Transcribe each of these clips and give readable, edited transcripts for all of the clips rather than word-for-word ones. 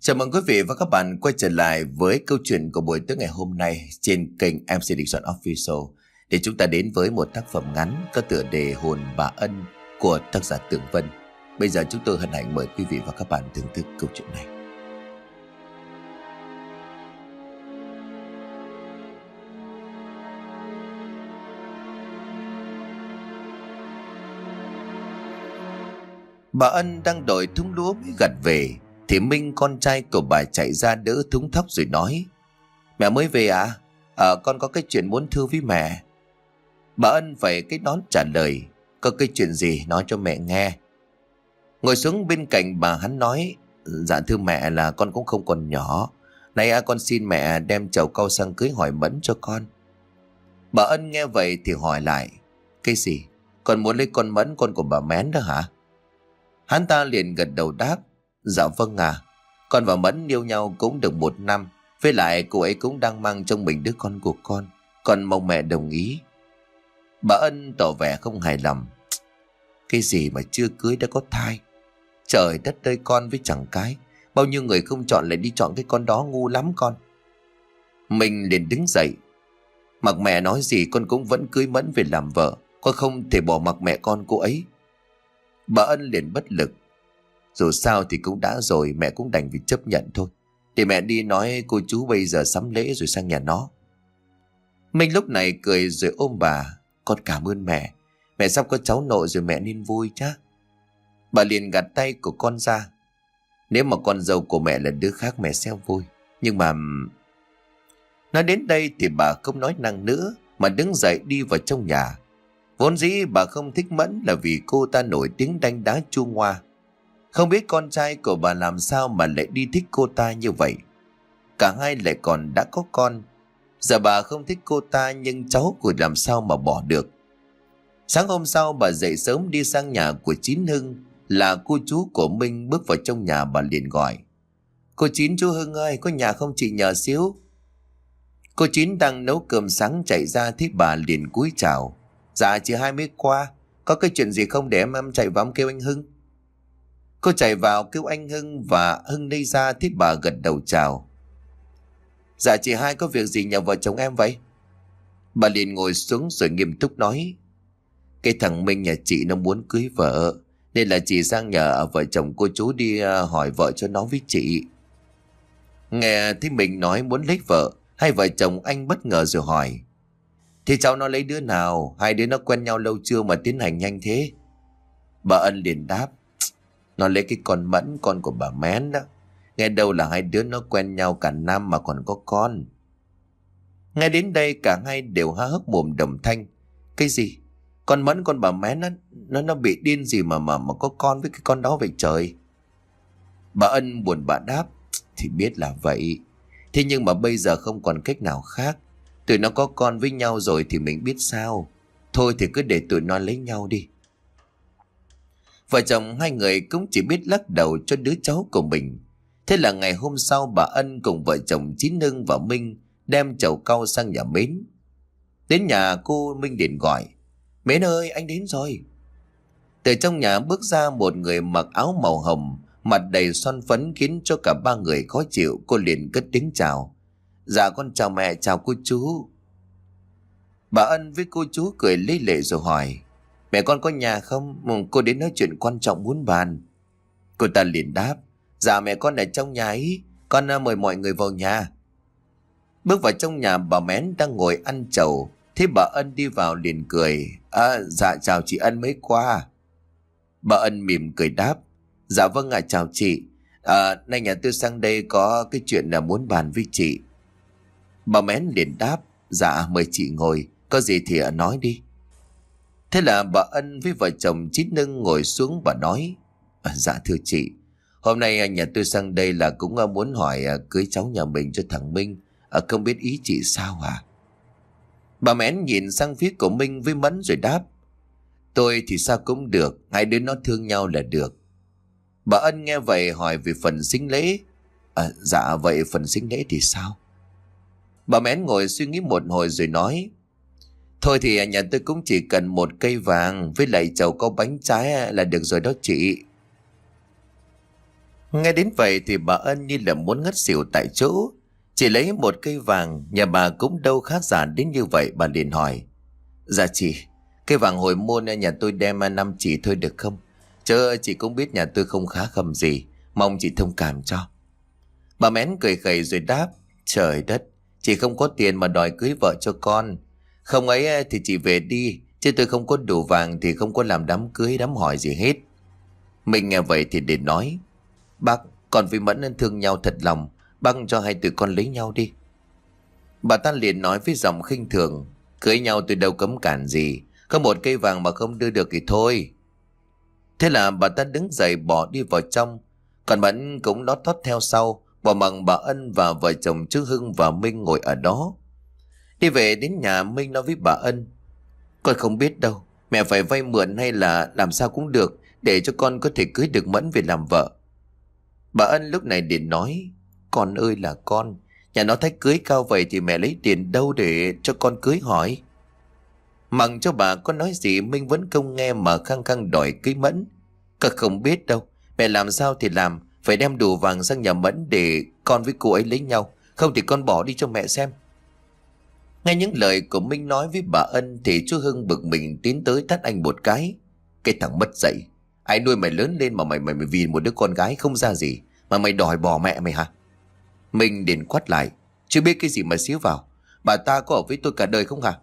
Chào mừng quý vị và các bạn quay trở lại với câu chuyện của buổi tối ngày hôm nay trên kênh MC Đình Soạn Official, để chúng ta đến với một tác phẩm ngắn có tựa đề Hồn Bà Ân của tác giả Tường Vân. Bây giờ chúng tôi hân hạnh mời quý vị và các bạn thưởng thức câu chuyện này. Bà Ân đang đội thúng lúa mới gặt về thì Minh, con trai của bà, chạy ra đỡ thúng thóc rồi nói: "Mẹ mới về à? Con có cái chuyện muốn thưa với mẹ." Bà Ân phải cái đón trả lời: "Có cái chuyện gì nói cho mẹ nghe." Ngồi xuống bên cạnh bà, hắn nói: "Dạ thưa mẹ, là con cũng không còn nhỏ. Nay con xin mẹ đem chầu cau sang cưới hỏi Mẫn cho con." Bà Ân nghe vậy thì hỏi lại: "Cái gì? Con muốn lấy con Mẫn, con của bà Mén đó hả?" Hắn ta liền gật đầu đáp: "Dạ vâng à. Con và Mẫn yêu nhau cũng được 1 năm. Với lại cô ấy cũng đang mang trong mình đứa con của con. Con mong mẹ đồng ý." Bà Ân tỏ vẻ không hài lòng: "Cái gì mà chưa cưới đã có thai? Trời đất ơi, con với chẳng cái. Bao nhiêu người không chọn lại đi chọn cái con đó, ngu lắm con." Mình liền đứng dậy: "Mặc mẹ nói gì con cũng vẫn cưới Mẫn về làm vợ. Con không thể bỏ mặc mẹ con cô ấy." Bà Ân liền bất lực: "Dù sao thì cũng đã rồi, mẹ cũng đành phải chấp nhận thôi. Để mẹ đi nói cô chú bây giờ sắm lễ rồi sang nhà nó." Minh lúc này cười rồi ôm bà: "Con cảm ơn mẹ. Mẹ sắp có cháu nội rồi, mẹ nên vui chứ." Bà liền gạt tay của con ra: "Nếu mà con dâu của mẹ là đứa khác mẹ sẽ vui. Nhưng mà..." Nói đến đây thì bà không nói năng nữa mà đứng dậy đi vào trong nhà. Vốn dĩ bà không thích Mẫn là vì cô ta nổi tiếng đánh đá chua ngoa. Không biết con trai của bà làm sao mà lại đi thích cô ta như vậy. Cả hai lại còn đã có con. Giờ bà không thích cô ta nhưng cháu của làm sao mà bỏ được. Sáng hôm sau bà dậy sớm đi sang nhà của Chín Hưng, là cô chú của Minh. Bước vào trong nhà bà liền gọi: "Cô Chín, chú Hưng ơi, có nhà không chị nhờ xíu?" Cô Chín đang nấu cơm sáng chạy ra thấy bà liền cúi chào: "Dạ chị Hai mới qua. Có cái chuyện gì không để em chạy vào kêu anh Hưng?" Cô chạy vào kêu anh Hưng và Hưng đi ra thấy bà gật đầu chào: "Dạ chị Hai có việc gì nhờ vợ chồng em vậy?" Bà liền ngồi xuống rồi nghiêm túc nói: "Cái thằng Minh nhà chị nó muốn cưới vợ, nên là chị sang nhờ vợ chồng cô chú đi hỏi vợ cho nó với chị." Nghe thấy mình nói muốn lấy vợ, hai vợ chồng anh bất ngờ rồi hỏi: "Thì cháu nó lấy đứa nào? Hai đứa nó quen nhau lâu chưa mà tiến hành nhanh thế?" Bà Ân liền đáp: "Nó lấy cái con Mẫn, con của bà Mén đó. Nghe đâu là hai đứa nó quen nhau cả năm mà còn có con." Ngay đến đây cả hai đều há hốc mồm đồng thanh: "Cái gì? Con Mẫn, con bà Mén nó bị điên gì mà có con với cái con đó vậy trời?" Bà Ân buồn bã đáp: "Thì biết là vậy. Thế nhưng mà bây giờ không còn cách nào khác. Tụi nó có con với nhau rồi thì mình biết sao. Thôi thì cứ để tụi nó lấy nhau đi." Vợ chồng hai người cũng chỉ biết lắc đầu cho đứa cháu của mình. Thế là ngày hôm sau bà Ân cùng vợ chồng Chín Hưng và Minh đem chầu cau sang nhà Mến. Đến nhà cô, Minh điện gọi: "Mến ơi, anh đến rồi." Từ trong nhà bước ra một người mặc áo màu hồng, mặt đầy son phấn khiến cho cả ba người khó chịu. Cô liền cất tiếng chào: "Dạ con chào mẹ, chào cô chú." Bà Ân với cô chú cười lấy lệ rồi hỏi: "Mẹ con có nhà không? Cô đến nói chuyện quan trọng muốn bàn." Cô ta liền đáp: "Dạ mẹ con ở trong nhà ý. Con mời mọi người vào nhà." Bước vào trong nhà, bà Mén đang ngồi ăn trầu. Thế bà Ân đi vào liền cười: Dạ chào chị Ân mới qua." Bà Ân mỉm cười đáp: "Dạ vâng ạ, chào chị. Nay nhà tôi sang đây có cái chuyện là muốn bàn với chị." Bà Mén liền đáp: "Dạ mời chị ngồi, có gì thì nói đi." Thế là bà Ân với vợ chồng Chín Hưng ngồi xuống. Bà nói: "Dạ thưa chị, hôm nay nhà tôi sang đây là cũng muốn hỏi cưới cháu nhà mình cho thằng Minh. Không biết ý chị sao à?" Bà Mén nhìn sang phía của Minh với Mẫn rồi đáp: "Tôi thì sao cũng được, hai đứa nó thương nhau là được." Bà Ân nghe vậy hỏi về phần sính lễ. Dạ vậy phần sính lễ thì sao?" Bà Mén ngồi suy nghĩ một hồi rồi nói: "Thôi thì nhà tôi cũng chỉ cần 1 cây vàng với lại chầu có bánh trái là được rồi đó chị." Nghe đến vậy thì bà Ân như là muốn ngất xỉu tại chỗ. Chỉ lấy một cây vàng, nhà bà cũng đâu khác giả đến như vậy. Bà liền hỏi: Dạ chị, cây vàng hồi môn nhà tôi đem 5 chỉ thôi được không? Chớ chị cũng biết nhà tôi không khá khẩm gì, mong chị thông cảm cho. Bà Mén cười khẩy rồi đáp: Trời đất, chị không có tiền mà đòi cưới vợ cho con. Không ấy thì chị về đi, chứ tôi không có đủ vàng thì không có làm đám cưới đám hỏi gì hết. Mình nghe vậy thì để nói: Bác, con với Mẫn thương nhau thật lòng, bác cho hai tụi con lấy nhau đi. Bà ta liền nói với giọng khinh thường: Cưới nhau tôi đâu cấm cản gì, có một cây vàng mà không đưa được thì thôi. Thế là bà ta đứng dậy bỏ đi vào trong, còn Mẫn cũng lót tót theo sau, bỏ mặc bà Ân và vợ chồng chú Hưng và Minh ngồi ở đó. Đi về đến nhà, Minh nói với bà Ân: Con không biết đâu, mẹ phải vay mượn hay là làm sao cũng được, để cho con có thể cưới được Mẫn về làm vợ. Bà Ân lúc này liền nói: Con ơi là con, nhà nó thách cưới cao vậy thì mẹ lấy tiền đâu để cho con cưới hỏi. Mặc cho bà có nói gì, Minh vẫn không nghe mà khăng khăng đòi cưới Mẫn. Con không biết đâu, mẹ làm sao thì làm, phải đem đủ vàng sang nhà Mẫn để con với cô ấy lấy nhau, không thì con bỏ đi cho mẹ xem. Nghe những lời của Minh nói với bà Ân thì chú Hưng bực mình tiến tới tát anh một cái: Cái thằng mất dạy, ai nuôi mày lớn lên mà mày vì một đứa con gái không ra gì mà mày đòi bỏ mẹ mày hả? Minh liền quát lại: Chưa biết cái gì mà xíu vào, bà ta có ở với tôi cả đời không hả?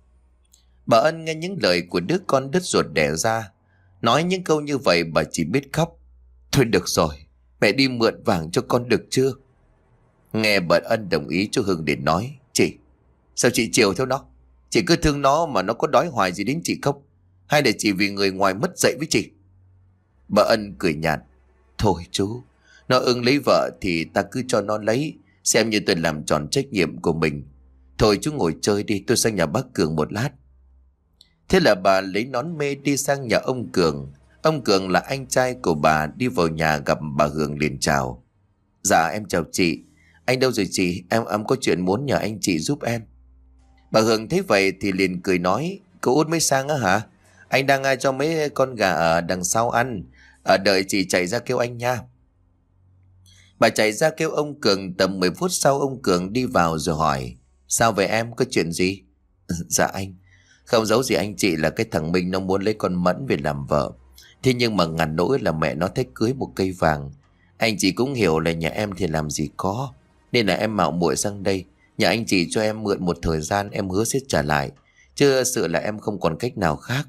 Bà Ân nghe những lời của đứa con đứt ruột đẻ ra, nói những câu như vậy bà chỉ biết khóc. Thôi được rồi, mẹ đi mượn vàng cho con được chưa? Nghe bà Ân đồng ý, chú Hưng liền nói: Chị, sao chị chiều theo nó? Chị cứ thương nó mà nó có đói hoài gì đến chị không? Hay là chỉ vì người ngoài mất dạy với chị? Bà Ân cười nhạt: Thôi chú, nó ưng lấy vợ thì ta cứ cho nó lấy, xem như tôi làm tròn trách nhiệm của mình. Thôi chú ngồi chơi đi, tôi sang nhà bác Cường một lát. Thế là bà lấy nón mê đi sang nhà ông Cường. Ông Cường là anh trai của bà, đi vào nhà gặp bà Hường liền chào: Dạ em chào chị. Anh đâu rồi chị? Em có chuyện muốn nhờ anh chị giúp em. Bà Hường thấy vậy thì liền cười nói: Cậu Út mới sang á hả? Anh đang cho mấy con gà ở đằng sau ăn, đợi chị chạy ra kêu anh nha. Bà chạy ra kêu ông Cường. Tầm 10 phút sau ông Cường đi vào rồi hỏi: Sao vậy em, có chuyện gì? Dạ anh, không giấu gì anh chị là cái thằng Minh nó muốn lấy con Mẫn về làm vợ. Thế nhưng mà ngàn nỗi là mẹ nó thách cưới một cây vàng. Anh chị cũng hiểu là nhà em thì làm gì có, nên là em mạo muội sang đây nhờ anh chị cho em mượn một thời gian, em hứa sẽ trả lại, chứ sự là em không còn cách nào khác.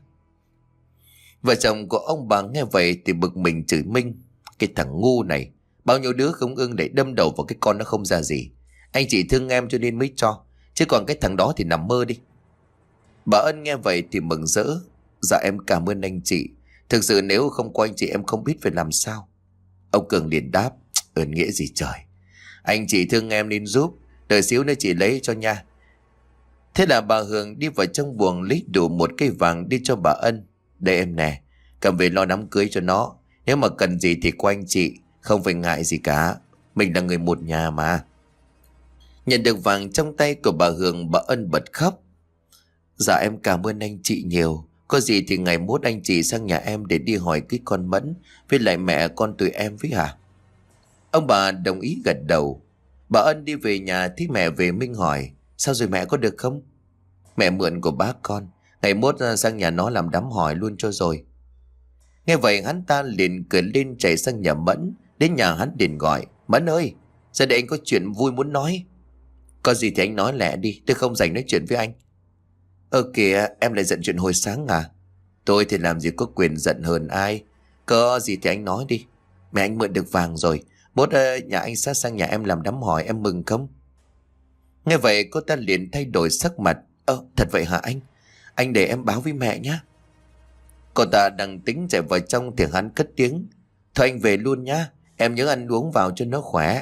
Vợ chồng của ông bà nghe vậy thì bực mình chửi Minh: Cái thằng ngu này, bao nhiêu đứa không ưng để đâm đầu vào cái con nó không ra gì. Anh chị thương em cho nên mới cho, chứ còn cái thằng đó thì nằm mơ đi. Bà Ân nghe vậy thì mừng rỡ: Dạ em cảm ơn anh chị, thực sự nếu không có anh chị em không biết phải làm sao. Ông Cường liền đáp: Ơn nghĩa gì trời, anh chị thương em nên giúp, đợi xíu nữa chị lấy cho nha. Thế là bà Hường đi vào trong buồng lấy đủ một cây vàng đi cho bà Ân: Đây em nè, cầm về lo đám cưới cho nó, nếu mà cần gì thì qua anh chị, không phải ngại gì cả, mình là người một nhà mà. Nhận được vàng trong tay của bà Hường, bà Ân bật khóc: Dạ em cảm ơn anh chị nhiều, có gì thì ngày mốt anh chị sang nhà em để đi hỏi cái con Mẫn với lại mẹ con tụi em với hả? Ông bà đồng ý gật đầu. Bà Ân đi về nhà thấy mẹ về, Minh hỏi: Sao rồi mẹ, có được không? Mẹ mượn của bác con, ngày mốt sang nhà nó làm đám hỏi luôn cho rồi. Nghe vậy hắn ta liền cười lên chạy sang nhà Mẫn. Đến nhà hắn liền gọi: Mẫn ơi, ra đây anh có chuyện vui muốn nói. Có gì thì anh nói lẹ đi, tôi không rảnh nói chuyện với anh. Kìa, em lại giận chuyện hồi sáng à? Tôi thì làm gì có quyền giận hơn ai. Có gì thì anh nói đi. Mẹ anh mượn được vàng rồi, mốt nhà anh sẽ sang nhà em làm đám hỏi, em mừng không? Nghe vậy cô ta liền thay đổi sắc mặt: Thật vậy hả anh? Anh để em báo với mẹ nhé. Cô ta đang tính chạy vào trong thì hắn cất tiếng: Thôi anh về luôn nhá, em nhớ ăn uống vào cho nó khỏe.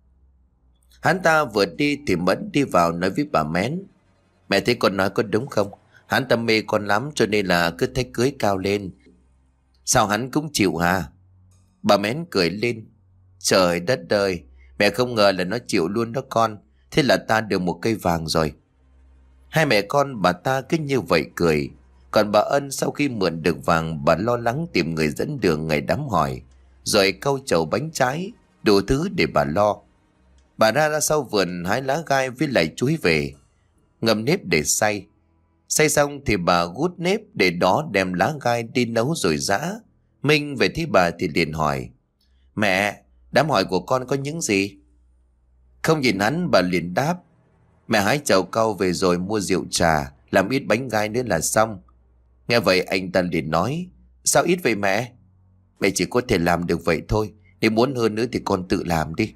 Hắn ta vừa đi thì Mẫn đi vào nói với bà Mén: Mẹ thấy con nói có đúng không? Hắn ta mê con lắm cho nên là cứ thách cưới cao lên. Sao hắn cũng chịu hả? Bà Mén cười lên: Trời đất ơi, mẹ không ngờ là nó chịu luôn đó con. Thế là ta được một cây vàng rồi. Hai mẹ con bà ta cứ như vậy cười. Còn bà Ân sau khi mượn được vàng, bà lo lắng tìm người dẫn đường ngày đám hỏi. rồi cau chầu bánh trái, đủ thứ để bà lo. Bà ra sau vườn hái lá gai với lại chuối về, ngâm nếp để xay. Xay xong thì bà gút nếp để đó đem lá gai đi nấu rồi giã. Minh về thấy bà thì liền hỏi: Mẹ, đám hỏi của con có những gì? Không nhìn hắn, bà liền đáp: Mẹ hái chầu cau về rồi mua rượu trà, làm ít bánh gai nữa là xong. Nghe vậy anh ta liền nói: Sao ít vậy mẹ? Mẹ chỉ có thể làm được vậy thôi, nếu muốn hơn nữa thì con tự làm đi.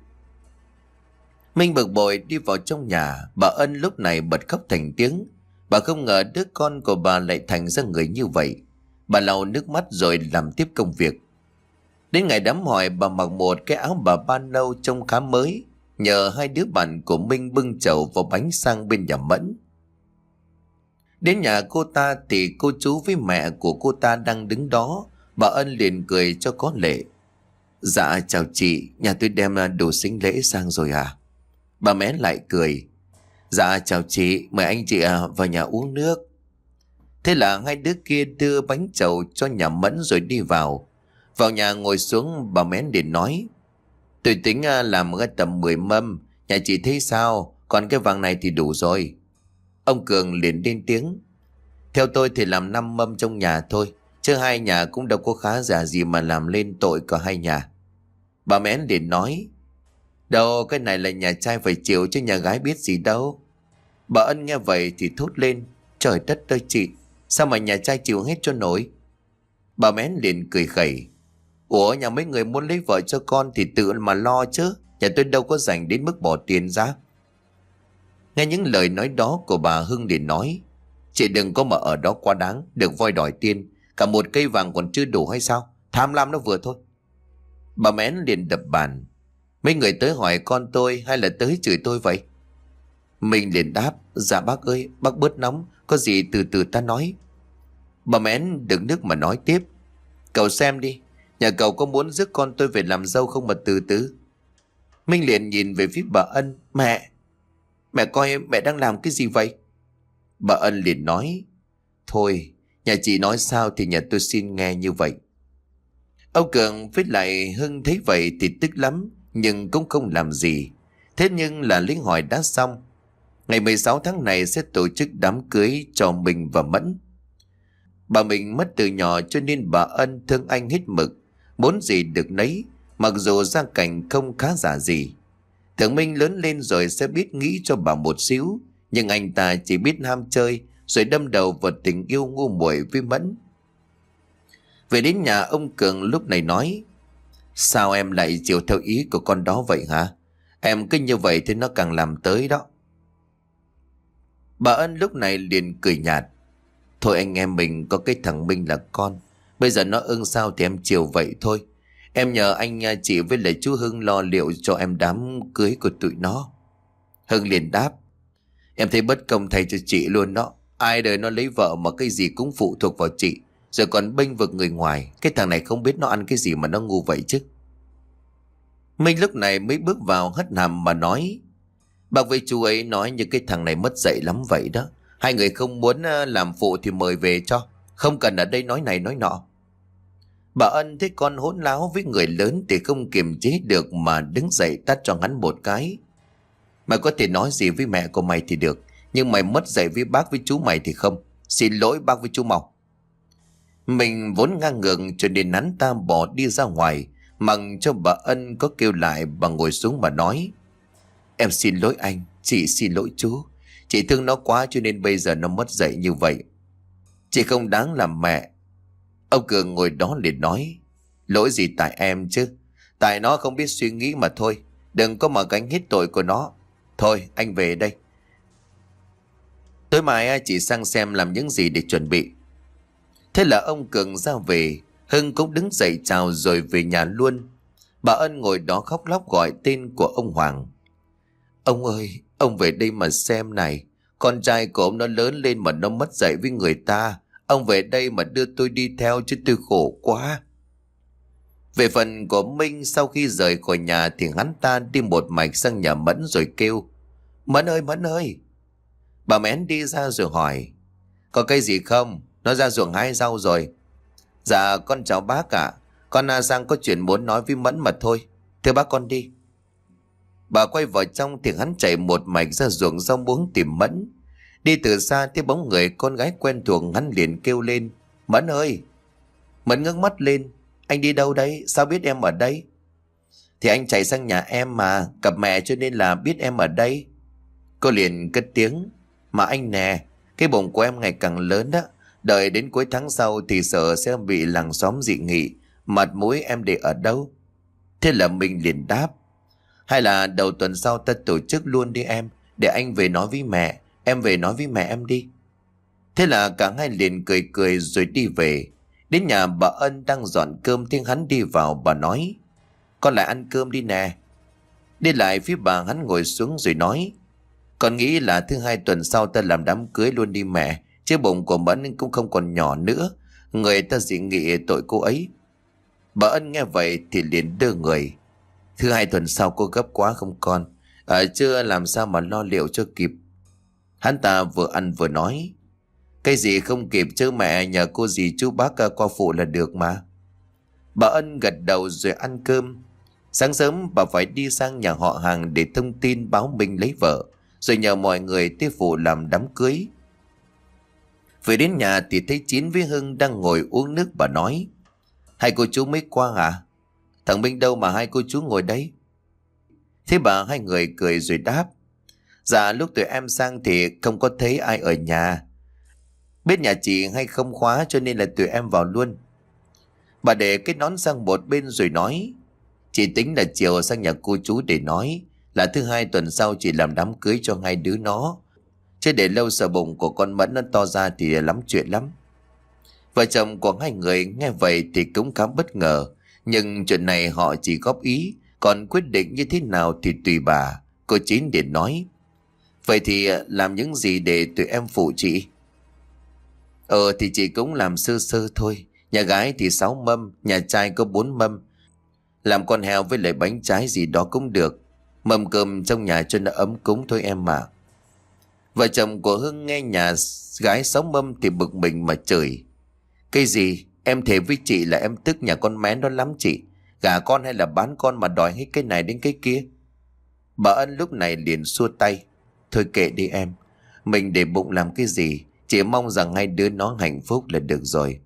Minh bực bội đi vào trong nhà. Bà Ân lúc này bật khóc thành tiếng. Bà không ngờ đứa con của bà lại thành ra người như vậy. Bà lau nước mắt rồi làm tiếp công việc. Đến ngày đám hỏi, bà mặc một cái áo bà ba nâu trông khá mới, nhờ hai đứa bạn của Minh bưng chầu và bánh sang bên nhà Mẫn. Đến nhà cô ta thì cô chú với mẹ của cô ta đang đứng đó. Bà Ân liền cười cho có lệ: Dạ chào chị, nhà tôi đem đồ sính lễ sang rồi à? Bà Mén lại cười: Dạ chào chị, mời anh chị vào nhà uống nước. Thế là hai đứa kia đưa bánh chầu cho nhà Mẫn rồi đi vào. Vào nhà ngồi xuống, bà Mén liền nói: Tôi tính làm cái tầm 10 mâm, nhà chị thấy sao? Còn cái vàng này thì đủ rồi. Ông Cường liền lên tiếng: Theo tôi thì làm 5 mâm trong nhà thôi, chứ hai nhà cũng đâu có khá giả gì mà làm lên tội cả hai nhà. Bà Mén liền nói: Đâu, cái này là nhà trai phải chịu chứ nhà gái biết gì đâu. Bà Ân nghe vậy thì thốt lên: Trời đất ơi chị, sao mà nhà trai chịu hết cho nổi? Bà Mén liền cười khẩy: Ủa, nhà mấy người muốn lấy vợ cho con thì tự mà lo chứ, nhà tôi đâu có dành đến mức bỏ tiền ra. Nghe những lời nói đó của bà, Hưng liền nói: Chị đừng có mà ở đó quá đáng, được voi đòi tiền. Cả một cây vàng còn chưa đủ hay sao? Tham lam nó vừa thôi. Bà Mén liền đập bàn: Mấy người tới hỏi con tôi hay là tới chửi tôi vậy? Mình liền đáp: Dạ bác ơi, bác bớt nóng, có gì từ từ ta nói. Bà Mén đừng nước mà nói tiếp: Cậu xem đi, nhà cậu có muốn rước con tôi về làm dâu không mà từ từ? Minh liền nhìn về phía bà Ân: Mẹ coi mẹ đang làm cái gì vậy? Bà Ân liền nói: Thôi, nhà chị nói sao thì nhà tôi xin nghe như vậy. Ông Cường với lại Hưng thấy vậy thì tức lắm, nhưng cũng không làm gì. Thế nhưng là lính hỏi đã xong. Ngày 16 tháng này sẽ tổ chức đám cưới cho mình và Mẫn. Bà mình mất từ nhỏ cho nên bà Ân thương anh hết mực, muốn gì được nấy, mặc dù gia cảnh không khá giả gì. Tưởng Minh lớn lên rồi sẽ biết nghĩ cho bà một xíu, nhưng anh ta chỉ biết ham chơi rồi đâm đầu vào tình yêu ngu muội với Mẫn. Về đến nhà, ông Cường lúc này nói: Sao em lại chịu theo ý của con đó vậy hả? Em cứ như vậy thì nó càng làm tới đó. Bà Ân lúc này liền cười nhạt: Thôi anh em mình có cái thằng Minh là con, bây giờ nó ưng sao thì em chiều vậy thôi. Em nhờ anh chị với lại chú Hưng lo liệu cho em đám cưới của tụi nó. Hưng liền đáp: Em thấy bất công thay cho chị luôn đó. Ai đời nó lấy vợ mà cái gì cũng phụ thuộc vào chị, rồi còn bênh vực người ngoài. Cái thằng này không biết nó ăn cái gì mà nó ngu vậy chứ. Minh lúc này mới bước vào hất hàm mà nói: Bác với chú ấy nói như cái thằng này mất dạy lắm vậy đó. Hai người không muốn làm phụ thì mời về cho, không cần ở đây nói này nói nọ. Bà Ân thấy con hỗn láo với người lớn thì không kiềm chế được mà đứng dậy tát cho hắn một cái. Mày có thể nói gì với mẹ của mày thì được, nhưng mày mất dạy với bác với chú mày thì không. Xin lỗi bác với chú mau. Mình vốn ngang ngượng cho nên hắn ta bỏ đi ra ngoài, mặc cho bà Ân có kêu lại. Bà ngồi xuống mà nói: Em xin lỗi anh, chị xin lỗi chú. Chị thương nó quá cho nên bây giờ nó mất dạy như vậy. Chị không đáng làm mẹ. Ông Cường ngồi đó liền nói: Lỗi gì tại em chứ? Tại nó không biết suy nghĩ mà thôi. Đừng có mà gánh hết tội của nó. Thôi anh về đây. Tối mai chị sang xem làm những gì để chuẩn bị. Thế là ông Cường ra về. Hưng cũng đứng dậy chào rồi về nhà luôn. Bà Ân ngồi đó khóc lóc gọi tên của ông Hoàng. Ông ơi, ông về đây mà xem này. Con trai của ông nó lớn lên mà nó mất dạy với người ta. Ông về đây mà đưa tôi đi theo chứ tôi khổ quá. Về phần của Minh, sau khi rời khỏi nhà thì hắn ta đi một mạch sang nhà Mẫn rồi kêu: Mẫn ơi, Mẫn ơi. Bà Mén đi ra rồi hỏi: Có cái gì không? Nó ra ruộng hái rau rồi. Dạ con chào bác ạ. Sang có chuyện muốn nói với Mẫn mà thôi. Thưa bác con đi. Bà quay vào trong thì hắn chạy một mạch ra ruộng rau muống tìm Mẫn. Đi từ xa thấy bóng người con gái quen thuộc, hắn liền kêu lên: Mẫn ơi! Mẫn ngước mắt lên: Anh đi đâu đấy? Sao biết em ở đây? Thì anh chạy sang nhà em mà, gặp mẹ cho nên là biết em ở đây. Cô liền cất tiếng: Mà anh nè, cái bụng của em ngày càng lớn đó. Đợi đến cuối tháng sau thì sợ sẽ bị làng xóm dị nghị. Mặt mũi em để ở đâu? Thế là mình liền đáp: Hay là đầu tuần sau ta tổ chức luôn đi em, để anh về nói với mẹ. Em về nói với mẹ em đi. Thế là cả hai liền cười cười rồi đi về. Đến nhà bà Ân đang dọn cơm tiếng hắn đi vào, bà nói: Con lại ăn cơm đi nè. Đi lại phía bà, hắn ngồi xuống rồi nói: Con nghĩ là thứ hai tuần sau ta làm đám cưới luôn đi mẹ. Chứ bụng của Mẫn cũng không còn nhỏ nữa. Người ta dị nghị tội cô ấy. Bà Ân nghe vậy thì liền đưa người: Thứ hai tuần sau cô gấp quá không con? Chưa làm sao mà lo liệu cho kịp. Hắn ta vừa ăn vừa nói: Cái gì không kịp chứ mẹ, nhờ cô dì chú bác qua phụ là được mà. Bà Ân gật đầu rồi ăn cơm. Sáng sớm bà phải đi sang nhà họ hàng để thông tin báo mình lấy vợ, rồi nhờ mọi người tới phụ làm đám cưới. Về đến nhà thì thấy Chín với Hưng đang ngồi uống nước. Bà nói: Hai cô chú mới qua hả? Thằng Minh đâu mà hai cô chú ngồi đấy? Thế bà hai người cười rồi đáp: Dạ lúc tụi em sang thì không có thấy ai ở nhà. Biết nhà chị hay không khóa cho nên là tụi em vào luôn. Bà để cái nón sang một bên rồi nói: Chị tính là chiều sang nhà cô chú để nói là thứ hai tuần sau chị làm đám cưới cho hai đứa nó. Chứ để lâu sợ bụng của con Mẫn nó to ra thì lắm chuyện lắm. Vợ chồng của hai người nghe vậy thì cũng khá bất ngờ. Nhưng chuyện này họ chỉ góp ý, còn quyết định như thế nào thì tùy bà. Cô Chín liền nói: Vậy thì làm những gì để tụi em phụ chị? Thì chị cũng làm sơ sơ thôi. Nhà gái thì 6 mâm, nhà trai có 4 mâm. Làm con heo với lại bánh trái gì đó cũng được. Mâm cơm trong nhà cho nó ấm cúng thôi em mà. Vợ chồng của Hưng nghe nhà gái 6 mâm thì bực mình mà chửi: Cái gì? Em thề với chị là em tức nhà con mén đó lắm chị. Gả con hay là bán con mà đòi hết cái này đến cái kia? Bà Ân lúc này liền xua tay: Thôi kệ đi em. Mình để bụng làm cái gì? Chỉ mong rằng hai đứa nó hạnh phúc là được rồi.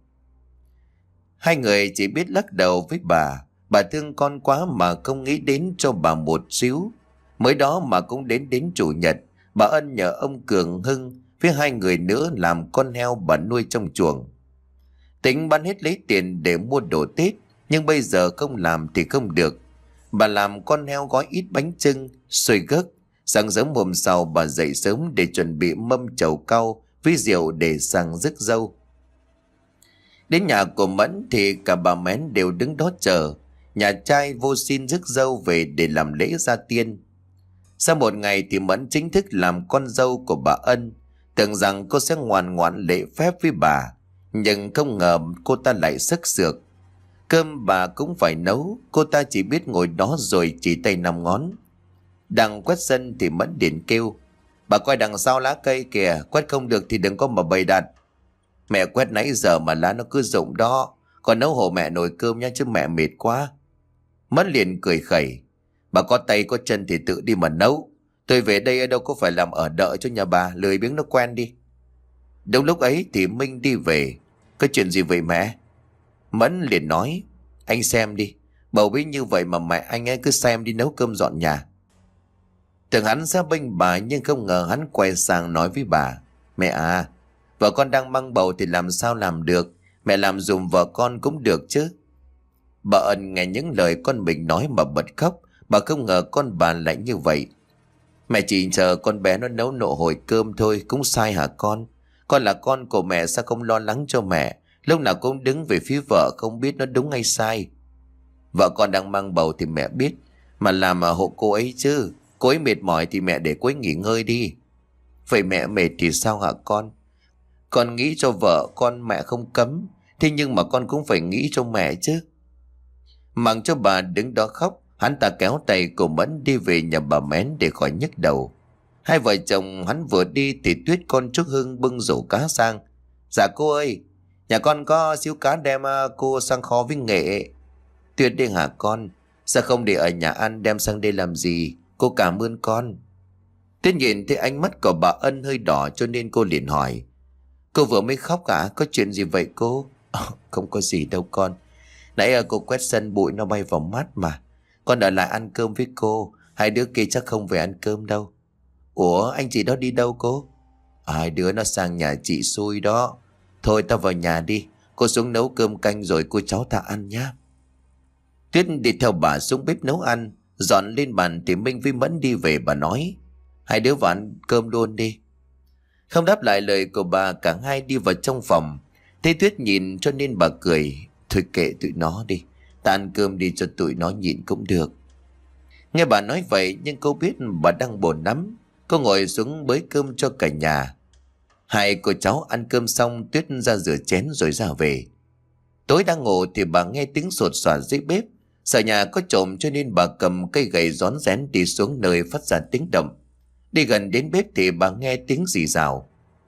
Hai người chỉ biết lắc đầu với bà. Bà thương con quá mà không nghĩ đến cho bà một xíu. Mới đó mà cũng đến chủ nhật, bà Ân nhờ ông Cường, Hưng với hai người nữa làm con heo bà nuôi trong chuồng. Tính bán hết lấy tiền để mua đồ Tết, nhưng bây giờ không làm thì không được. Bà làm con heo gói ít bánh chưng, xôi gấc. Sáng sớm hôm sau bà dậy sớm để chuẩn bị mâm chầu cau với rượu để sang rước dâu. Đến nhà của Mẫn thì cả bà Mén đều đứng đó chờ. Nhà trai vô xin rước dâu về để làm lễ gia tiên. Sau một ngày thì Mẫn chính thức làm con dâu của bà Ân. Tưởng rằng cô sẽ ngoan ngoãn lễ phép với bà, nhưng không ngờ cô ta lại sức sược. Cơm bà cũng phải nấu, cô ta chỉ biết ngồi đó rồi chỉ tay năm ngón. Đang quét sân thì Mẫn điện kêu: Bà coi đằng sau lá cây kìa, quét không được thì đừng có mà bày đặt. Mẹ quét nãy giờ mà lá nó cứ rụng đó. Còn nấu hộ mẹ nồi cơm nha, chứ mẹ mệt quá. Mẫn liền cười khẩy: Bà có tay có chân thì tự đi mà nấu. Tôi về đây đâu có phải làm ở đợi cho nhà bà, lười biếng nó quen đi. Đúng lúc ấy thì Minh đi về. Có chuyện gì vậy mẹ? Mẫn liền nói: Anh xem đi, bầu bí như vậy mà mẹ anh ấy cứ xem đi nấu cơm dọn nhà. Tưởng hắn sẽ bênh bà, nhưng không ngờ hắn quay sang nói với bà: Mẹ à, vợ con đang mang bầu thì làm sao làm được. Mẹ làm dùm vợ con cũng được chứ. Bà Ân nghe những lời con mình nói mà bật khóc. Bà không ngờ con bà lại như vậy. Mẹ chỉ chờ con bé nó nấu nộ hồi cơm thôi, cũng sai hả con? Con là con của mẹ, sao không lo lắng cho mẹ? Lúc nào cũng đứng về phía vợ, không biết nó đúng hay sai. Vợ con đang mang bầu thì mẹ biết, mà làm mà hộ cô ấy chứ. Cô ấy mệt mỏi thì mẹ để cô ấy nghỉ ngơi đi. Vậy mẹ mệt thì sao hả con? Con nghĩ cho vợ con mẹ không cấm, thế nhưng mà con cũng phải nghĩ cho mẹ chứ. Mặc cho bà đứng đó khóc, hắn ta kéo tay cô Mẫn đi về nhà bà Mén để khỏi nhức đầu. Hai vợ chồng hắn vừa đi thì Tuyết con Trúc Hưng bưng rổ cá sang. Dạ cô ơi, nhà con có xíu cá đem cô sang kho với nghệ. Tuyết đi hả con? Sao không để ở nhà ăn, đem sang đây làm gì? Cô cảm ơn con. Tuyết nhìn thấy ánh mắt của bà Ân hơi đỏ cho nên cô liền hỏi. Cô vừa mới khóc à? Có chuyện gì vậy cô? Không có gì đâu con. Nãy cô quét sân bụi nó bay vào mắt mà. Con ở lại ăn cơm với cô. Hai đứa kia chắc không về ăn cơm đâu. Ủa anh chị đó đi đâu cô? Hai đứa nó sang nhà chị xui đó. Thôi tao vào nhà đi. Cô xuống nấu cơm canh rồi cô cháu ta ăn nhá. Tuyết đi theo bà xuống bếp nấu ăn. Dọn lên bàn thì Minh với Mẫn đi về. Bà nói hai đứa vào ăn cơm luôn đi. Không đáp lại lời của bà, cả hai đi vào trong phòng. Thấy Tuyết nhìn cho nên bà cười. Thôi kệ tụi nó đi, ta ăn cơm đi cho tụi nó nhịn cũng được. Nghe bà nói vậy nhưng cô biết bà đang buồn lắm. Cô ngồi xuống bới cơm cho cả nhà. Hai cô cháu ăn cơm xong, Tuyết ra rửa chén rồi ra về. Tối đang ngủ thì bà nghe tiếng sột soạt dưới bếp. Sợ nhà có trộm cho nên bà cầm cây gậy rón rén đi xuống nơi phát ra tiếng động. Đi gần đến bếp thì bà nghe tiếng rì rào.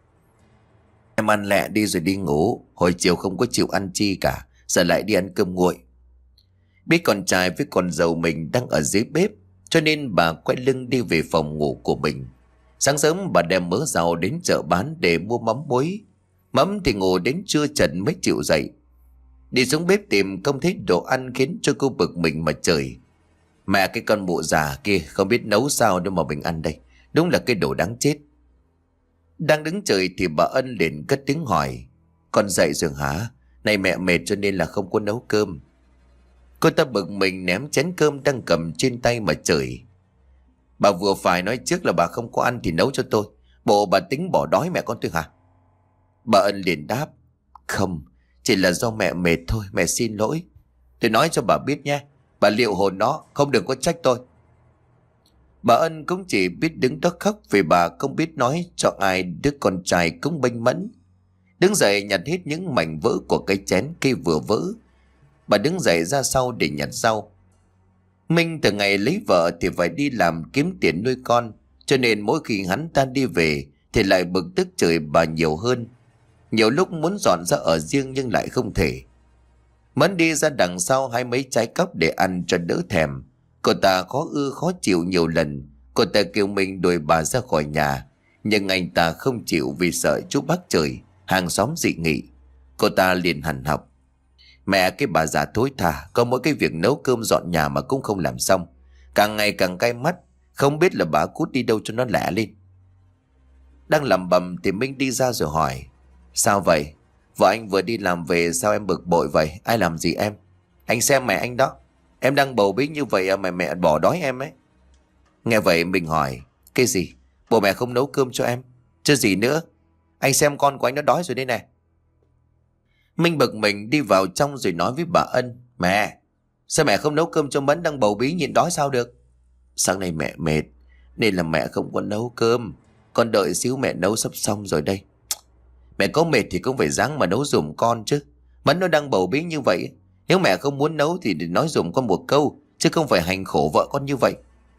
Em ăn lẹ đi rồi đi ngủ. Hồi chiều không có chịu ăn chi cả, giờ lại đi ăn cơm nguội. Biết con trai với con dâu mình đang ở dưới bếp cho nên bà quay lưng đi về phòng ngủ của mình. Sáng sớm bà đem mớ rau đến chợ bán để mua mắm muối. Mắm thì ngủ đến trưa trần mới chịu dậy. Đi xuống bếp tìm không thấy đồ ăn khiến cho cô bực mình mà chửi. Mẹ cái con mụ già kia không biết nấu sao đâu mà mình ăn đây. Đúng là cái đồ đáng chết. Đang đứng chửi thì bà Ân liền cất tiếng hỏi. Con dậy rồi hả? Này mẹ mệt cho nên là không có nấu cơm. Cô ta bực mình ném chén cơm đang cầm trên tay mà chửi. Bà vừa phải nói trước là bà không có ăn thì nấu cho tôi. Bộ bà tính bỏ đói mẹ con tôi hả? Bà Ân liền đáp. Không, chỉ là do mẹ mệt thôi, mẹ xin lỗi. Tôi nói cho bà biết nhé, bà liệu hồn nó, không được có trách tôi. Bà Ân cũng chỉ biết đứng đó khóc vì bà không biết nói cho ai đứa con trai cũng bênh mẫn. Đứng dậy nhặt hết những mảnh vỡ của cái chén kia vừa vỡ. Bà đứng dậy ra sau để nhặt rau. Minh từ ngày lấy vợ thì phải đi làm kiếm tiền nuôi con, cho nên mỗi khi hắn ta đi về thì lại bực tức chửi bà nhiều hơn. Nhiều lúc muốn dọn ra ở riêng nhưng lại không thể. Mẫn đi ra đằng sau hái mấy trái cóc để ăn cho đỡ thèm. Cô ta khó ư khó chịu nhiều lần. Cô ta kêu mình đuổi bà ra khỏi nhà, nhưng anh ta không chịu vì sợ chú bác chửi, hàng xóm dị nghị. Cô ta liền hằn học. Mẹ cái bà già thối tha, có mỗi cái việc nấu cơm dọn nhà mà cũng không làm xong. Càng ngày càng cay mắt, không biết là bà cút đi đâu cho nó lẻ lên. Đang lẩm bẩm thì Minh đi ra rồi hỏi. Sao vậy? Vợ anh vừa đi làm về, sao em bực bội vậy? Ai làm gì em? Anh xem mẹ anh đó. Em đang bầu bí như vậy mà mẹ bỏ đói em ấy. Nghe vậy mình hỏi. Cái gì? Bố mẹ không nấu cơm cho em? Chứ gì nữa? Anh xem con của anh nó đói rồi đây nè. Minh bực mình đi vào trong rồi nói với bà Ân. Mẹ, sao mẹ không nấu cơm cho Mẫn đang bầu bí nhịn đói sao được? Sáng nay mẹ mệt nên là mẹ không có nấu cơm. Con đợi xíu mẹ nấu sắp xong rồi đây. Mẹ có mệt thì cũng phải ráng mà nấu giùm con chứ. Mẫn nó đang bầu bí như vậy, nếu mẹ không muốn nấu thì để nói giùm con một câu, chứ không phải hành khổ vợ con như vậy.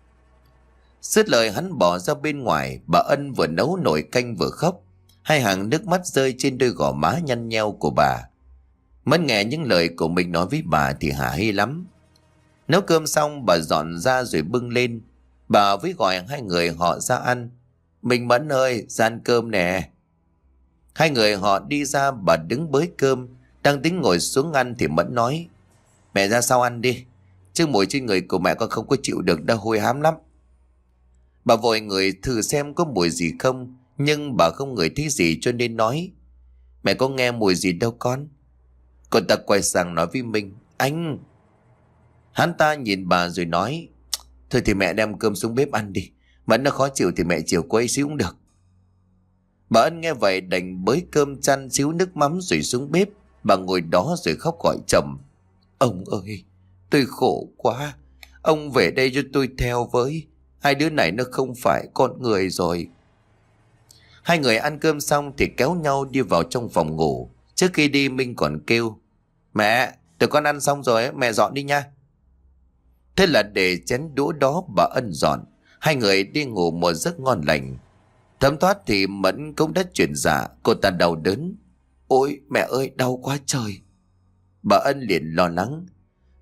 Dứt lời hắn bỏ ra bên ngoài. Bà Ân vừa nấu nồi canh vừa khóc, hai hàng nước mắt rơi trên đôi gò má nhăn nheo của bà. Mẫn nghe những lời của mình nói với bà thì hả hê lắm. Nấu cơm xong bà dọn ra rồi bưng lên. Bà với gọi hai người họ ra ăn. Mình Mẫn ơi, ra ăn cơm nè. Hai người họ đi ra, bà đứng bới cơm, đang tính ngồi xuống ăn thì Mẫn nói. Mẹ ra sau ăn đi, chứ mùi trên người của mẹ con không có chịu được đâu, hôi hám lắm. Bà vội ngửi thử xem có mùi gì không, nhưng bà không ngửi thấy gì cho nên nói. Mẹ có nghe mùi gì đâu con. Cô ta quay sang nói với Minh. Anh. Hắn ta nhìn bà rồi nói. Thôi thì mẹ đem cơm xuống bếp ăn đi, Mẫn nó khó chịu thì mẹ chiều cô ấy xíu cũng được. Bà Ân nghe vậy đành bới cơm chan xíu nước mắm rồi xuống bếp. Bà ngồi đó rồi khóc gọi chồng. Ông ơi, tôi khổ quá, ông về đây cho tôi theo với. Hai đứa này nó không phải con người rồi. Hai người ăn cơm xong thì kéo nhau đi vào trong phòng ngủ. Trước khi đi Minh còn kêu. Mẹ, tụi con ăn xong rồi, mẹ dọn đi nha. Thế là để chén đũa đó bà Ân dọn. Hai người đi ngủ một giấc ngon lành. Thấm thoát thì Mẫn cũng đã chuyển dạ. Cô ta đau đớn. Ôi mẹ ơi, đau quá trời. Bà Ân liền lo lắng.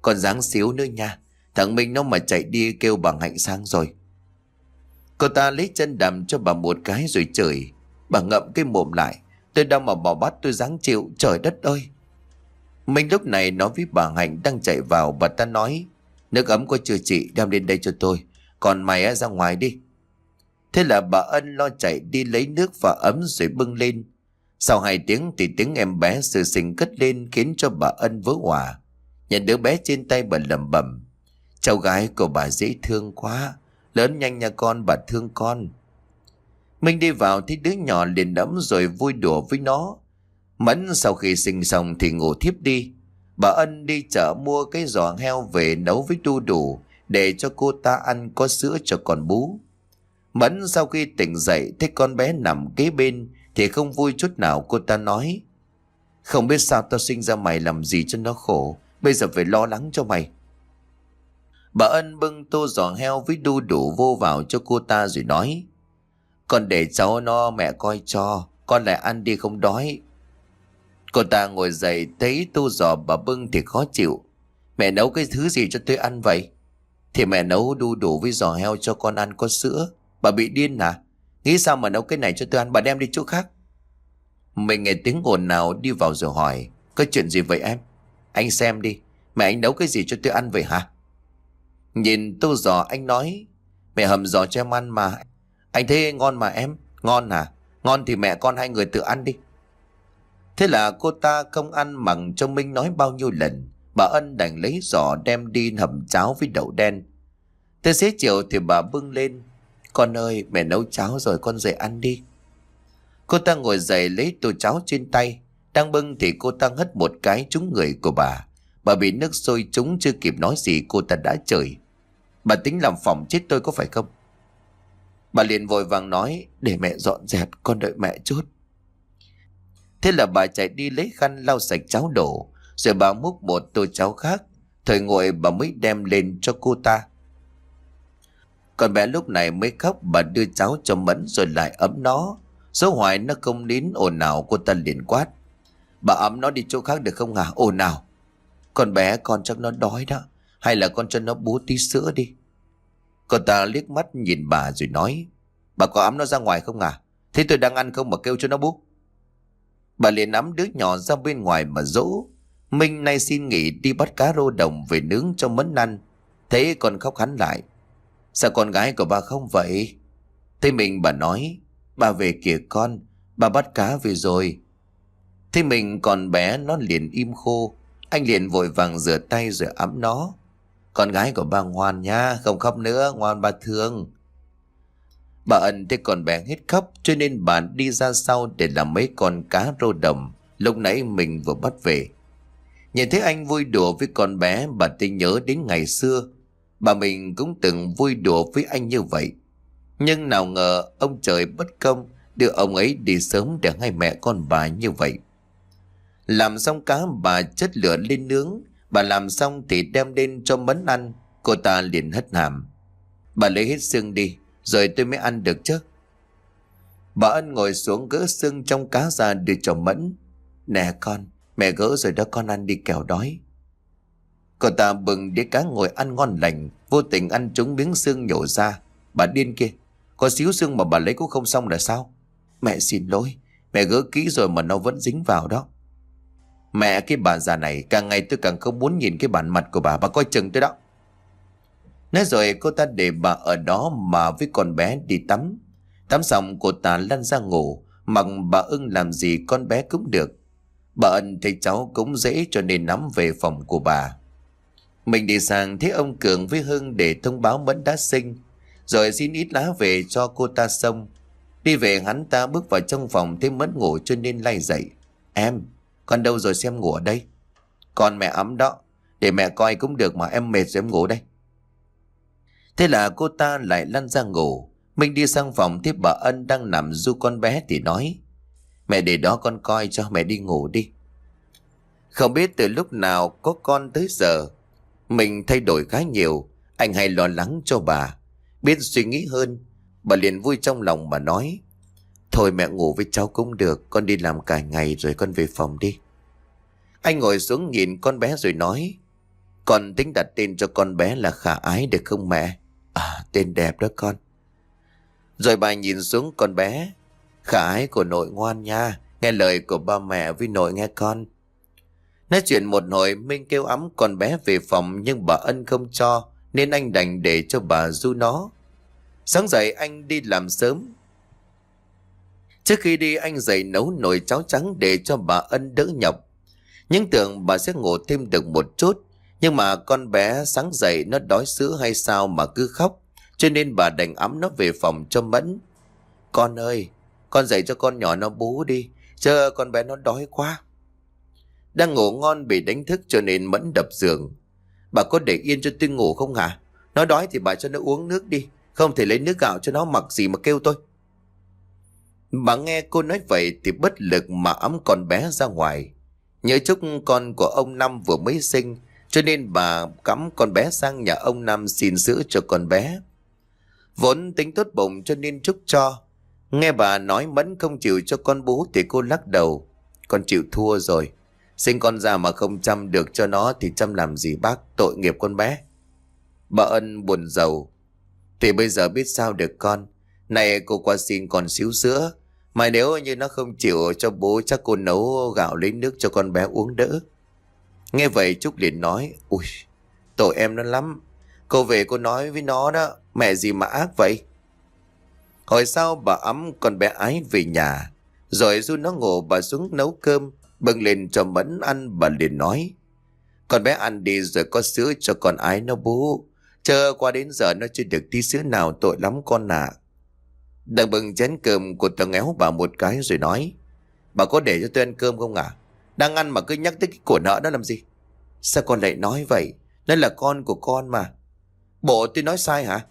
Còn dáng xíu nữa nha. Thằng Minh nó mà chạy đi kêu bà Hạnh sang rồi. Cô ta lấy chân đầm cho bà một cái rồi chửi. Bà ngậm cái mồm lại. Tôi đâu mà bỏ bắt tôi dáng chịu, trời đất ơi. Minh lúc này nói với bà Hạnh đang chạy vào. Bà ta nói: nước ấm có chưa chị, đem lên đây cho tôi. Còn mày ra ngoài đi. Thế là bà Ân lo chạy đi lấy nước và ấm rồi bưng lên. Sau 2 tiếng thì tiếng em bé sơ sinh cất lên khiến cho bà Ân vỡ òa. Nhận đứa bé trên tay bà lẩm bẩm: cháu gái của bà dễ thương quá, lớn nhanh nha con, bà thương con. Minh đi vào thấy đứa nhỏ liền đẫm rồi vui đùa với nó. Mẫn sau khi sinh xong thì ngủ thiếp đi. Bà Ân đi chợ mua cái giò heo về nấu với đu đủ để cho cô ta ăn, có sữa cho con bú. Mẫn sau khi tỉnh dậy thấy con bé nằm kế bên thì không vui chút nào. Cô ta nói: không biết sao tao sinh ra mày làm gì cho nó khổ, bây giờ phải lo lắng cho mày. Bà Ân bưng tô giò heo với đu đủ vô vào cho cô ta rồi nói: con để cháu nó mẹ coi cho, con lại ăn đi không đói. Cô ta ngồi dậy thấy tô giò bà bưng thì khó chịu. Mẹ nấu cái thứ gì cho tôi ăn vậy? Thì mẹ nấu đu đủ với giò heo cho con ăn có sữa. Bà bị điên à? Nghĩ sao mà nấu cái này cho tôi ăn, bà đem đi chỗ khác. Mình nghe tiếng ồn nào đi vào rồi hỏi: có chuyện gì vậy em? Anh xem đi, mẹ anh nấu cái gì cho tôi ăn vậy hả? Nhìn tô giò anh nói: mẹ hầm giò cho em ăn mà. Anh thấy ngon mà em. Ngon à? Ngon thì mẹ con hai người tự ăn đi. Thế là cô ta không ăn mặc cho Minh nói bao nhiêu lần. Bà Ân đành lấy giò đem đi hầm cháo với đậu đen. Tới xế chiều thì bà bưng lên: con ơi, mẹ nấu cháo rồi, con dậy ăn đi. Cô ta ngồi dậy lấy tô cháo trên tay. Đang bưng thì cô ta hất một cái trúng người của bà. Bà bị nước sôi trúng, chưa kịp nói gì cô ta đã chửi: bà tính làm phỏng chết tôi có phải không? Bà liền vội vàng nói: để mẹ dọn dẹp, con đợi mẹ chút. Thế là bà chạy đi lấy khăn lau sạch cháo đổ. Rồi bà múc một tô cháo khác. Thời nguội bà mới đem lên cho cô ta. Con bé lúc này mới khóc. Bà đưa cháo cho Mẫn rồi lại ấm nó. Số hoài nó không nín ồn ào. Cô ta liền quát: bà ấm nó đi chỗ khác được không hả? Ồn ào. Con bé con chắc nó đói đó. Hay là con cho nó bú tí sữa đi. Cô ta liếc mắt nhìn bà rồi nói: bà có ấm nó ra ngoài không à? Thế tôi đang ăn không mà kêu cho nó bú. Bà liền nắm đứa nhỏ ra bên ngoài mà dỗ. Minh nay xin nghỉ đi bắt cá rô đồng về nướng cho Mẫn ăn. Thế còn khóc hắn lại: sao con gái của bà không vậy? Thế mình bà nói: bà về kìa con, bà bắt cá về rồi. Thế mình còn bé nó liền im khô. Anh liền vội vàng rửa tay rồi ẵm nó: con gái của bà ngoan nha, không khóc nữa, ngoan bà thương. Bà Ân thấy con bé hết khóc cho nên bà đi ra sau để làm mấy con cá rô đồng lúc nãy mình vừa bắt về. Nhìn thấy anh vui đùa với con bé, bà thấy nhớ đến ngày xưa bà mình cũng từng vui đùa với anh như vậy. Nhưng nào ngờ ông trời bất công đưa ông ấy đi sớm để hai mẹ con bà như vậy. Làm xong cá bà chất lửa lên nướng. Bà làm xong thì đem lên cho Mẫn ăn. Cô ta liền hất hàm: bà lấy hết xương đi rồi tôi mới ăn được chứ. Bà Ân ngồi xuống gỡ xương trong cá ra đưa cho Mẫn: nè con, mẹ gỡ rồi đó, con ăn đi kẻo đói. Cô ta bừng đĩa cá ngồi ăn ngon lành, vô tình ăn trúng miếng xương nhổ ra. Bà điên kia, có xíu xương mà bà lấy cũng không xong là sao? Mẹ xin lỗi, mẹ gỡ kỹ rồi mà nó vẫn dính vào đó. Mẹ, cái bà già này, càng ngày tôi càng không muốn nhìn cái bản mặt của bà coi chừng tôi đó. Nói rồi cô ta để bà ở đó mà với con bé đi tắm. Tắm xong cô ta lăn ra ngủ, mặc bà ưng làm gì con bé cũng được. Bà Ân thấy cháu cũng dễ cho nên nắm về phòng của bà. Mình đi sang thấy ông Cường với Hưng để thông báo Mẫn đã sinh, rồi xin ít lá về cho cô ta xông. Đi về hắn ta bước vào trong phòng thấy Mẫn ngủ cho nên lay dậy: em, con đâu rồi, xem ngủ ở đây. Con mẹ ấm đó, để mẹ coi cũng được mà, em mệt rồi em ngủ đây. Thế là cô ta lại lăn ra ngủ. Mình đi sang phòng thấy bà Ân đang nằm ru con bé thì nói: mẹ để đó con coi cho, mẹ đi ngủ đi. Không biết từ lúc nào có con tới giờ mình thay đổi khá nhiều. Anh hay lo lắng cho bà. Biết suy nghĩ hơn, bà liền vui trong lòng mà nói: thôi mẹ ngủ với cháu cũng được, con đi làm cả ngày rồi con về phòng đi. Anh ngồi xuống nhìn con bé rồi nói: Con tính đặt tên cho con bé là Khả Ái được không mẹ? À, tên đẹp đó con. Rồi bà nhìn xuống con bé. Khả Ái của nội ngoan nha, nghe lời của ba mẹ với nội nghe con. Nói chuyện một hồi, Minh kêu ẵm con bé về phòng, nhưng bà Ân không cho, nên anh đành để cho bà du nó. Sáng dậy anh đi làm sớm. Trước khi đi anh dậy nấu nồi cháo trắng để cho bà Ân đỡ nhọc. Nhưng tưởng bà sẽ ngủ thêm được một chút, nhưng mà con bé sáng dậy nó đói sữa hay sao mà cứ khóc, cho nên bà đành ẵm nó về phòng cho Mẫn. Con ơi, con dậy cho con nhỏ nó bú đi, chứ con bé nó đói quá. Đang ngủ ngon bị đánh thức cho nên Mẫn đập giường. Bà có để yên cho tôi ngủ không hả? Nó đói thì bà cho nó uống nước đi, không thể lấy nước gạo cho nó, mặc gì mà kêu tôi. Bà nghe cô nói vậy thì bất lực mà ẵm con bé ra ngoài. Nhớ chúc con của ông Năm vừa mới sinh, cho nên bà cõng con bé sang nhà ông Năm xin sữa cho con bé. Vốn tính tốt bụng cho nên Trúc cho. Nghe bà nói Mẫn không chịu cho con bú thì cô lắc đầu. Con chịu thua rồi. Sinh con ra mà không chăm được cho nó thì chăm làm gì bác, tội nghiệp con bé. Bà Ân buồn rầu. Thì bây giờ biết sao được con. Này cô qua xin con xíu sữa. Mà nếu như nó không chịu cho bố, chắc cô nấu gạo lấy nước cho con bé uống đỡ. Nghe vậy Trúc liền nói. Ui, tội em nó lắm. Cô về cô nói với nó đó. Mẹ gì mà ác vậy. Hồi sau bà ẵm con bé Ái về nhà, rồi ru nó ngủ, bà xuống nấu cơm bưng lên cho Mẫn ăn. Bà liền nói. Con bé ăn đi rồi có sữa cho con Ái nó bú. Chờ qua đến giờ nó chưa được tí sữa nào, tội lắm con ạ. Đang bưng chén cơm của thằng éo bà một cái rồi nói. Bà có để cho tôi ăn cơm không à? Đang ăn mà cứ nhắc tới cái của nợ đó làm gì? Sao con lại nói vậy? Nó là con của con mà. Bộ tôi nói sai hả?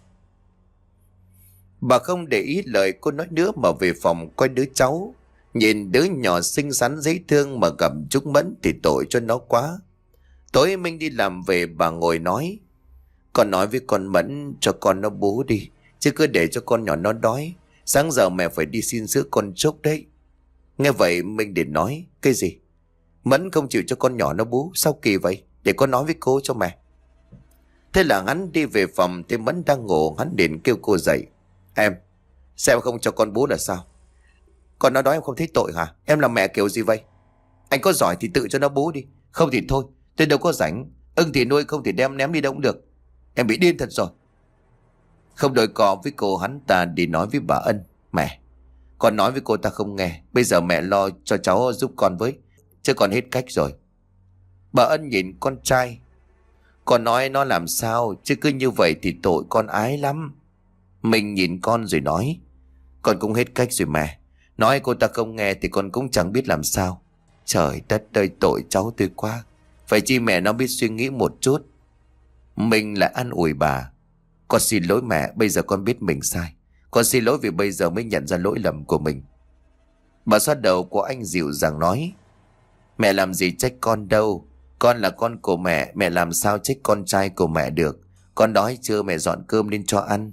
Bà không để ý lời cô nói nữa mà về phòng coi đứa cháu. Nhìn đứa nhỏ xinh xắn dễ thương mà gặp Trúc Mẫn thì tội cho nó quá. Tối Minh đi làm về, bà ngồi nói. Con nói với con Mẫn cho con nó bú đi, chứ cứ để cho con nhỏ nó đói. Sáng giờ mẹ phải đi xin sữa con Trúc đấy. Nghe vậy Minh liền nói. Cái gì? Mẫn không chịu cho con nhỏ nó bú? Sao kỳ vậy? Để con nói với cô cho mẹ. Thế là hắn đi về phòng thì Mẫn đang ngủ. Hắn liền kêu cô dậy. Em, sao em không cho con bú là sao? Con nó đói em không thấy tội hả? Em là mẹ kiểu gì vậy? Anh có giỏi thì tự cho nó bú đi, không thì thôi, tôi đâu có rảnh. Ưng thì nuôi, không thì đem ném đi đâu cũng được. Em bị điên thật rồi. Không đôi cò với cô, hắn ta đi nói với bà Ân. Mẹ, con nói với cô ta không nghe. Bây giờ mẹ lo cho cháu giúp con với, chứ con hết cách rồi. Bà Ân nhìn con trai. Con nói nó làm sao, chứ cứ như vậy thì tội con Ái lắm. Mình nhìn con rồi nói. Con cũng hết cách rồi mẹ. Nói cô ta không nghe thì con cũng chẳng biết làm sao. Trời đất ơi, tội cháu tôi quá. Phải chi mẹ nó biết suy nghĩ một chút. Mình lại an ủi bà. Con xin lỗi mẹ, bây giờ con biết mình sai. Con xin lỗi vì bây giờ mới nhận ra lỗi lầm của mình. Bà xoa đầu của anh dịu dàng nói. Mẹ làm gì trách con đâu. Con là con của mẹ, mẹ làm sao trách con trai của mẹ được. Con đói chưa, mẹ dọn cơm lên cho ăn.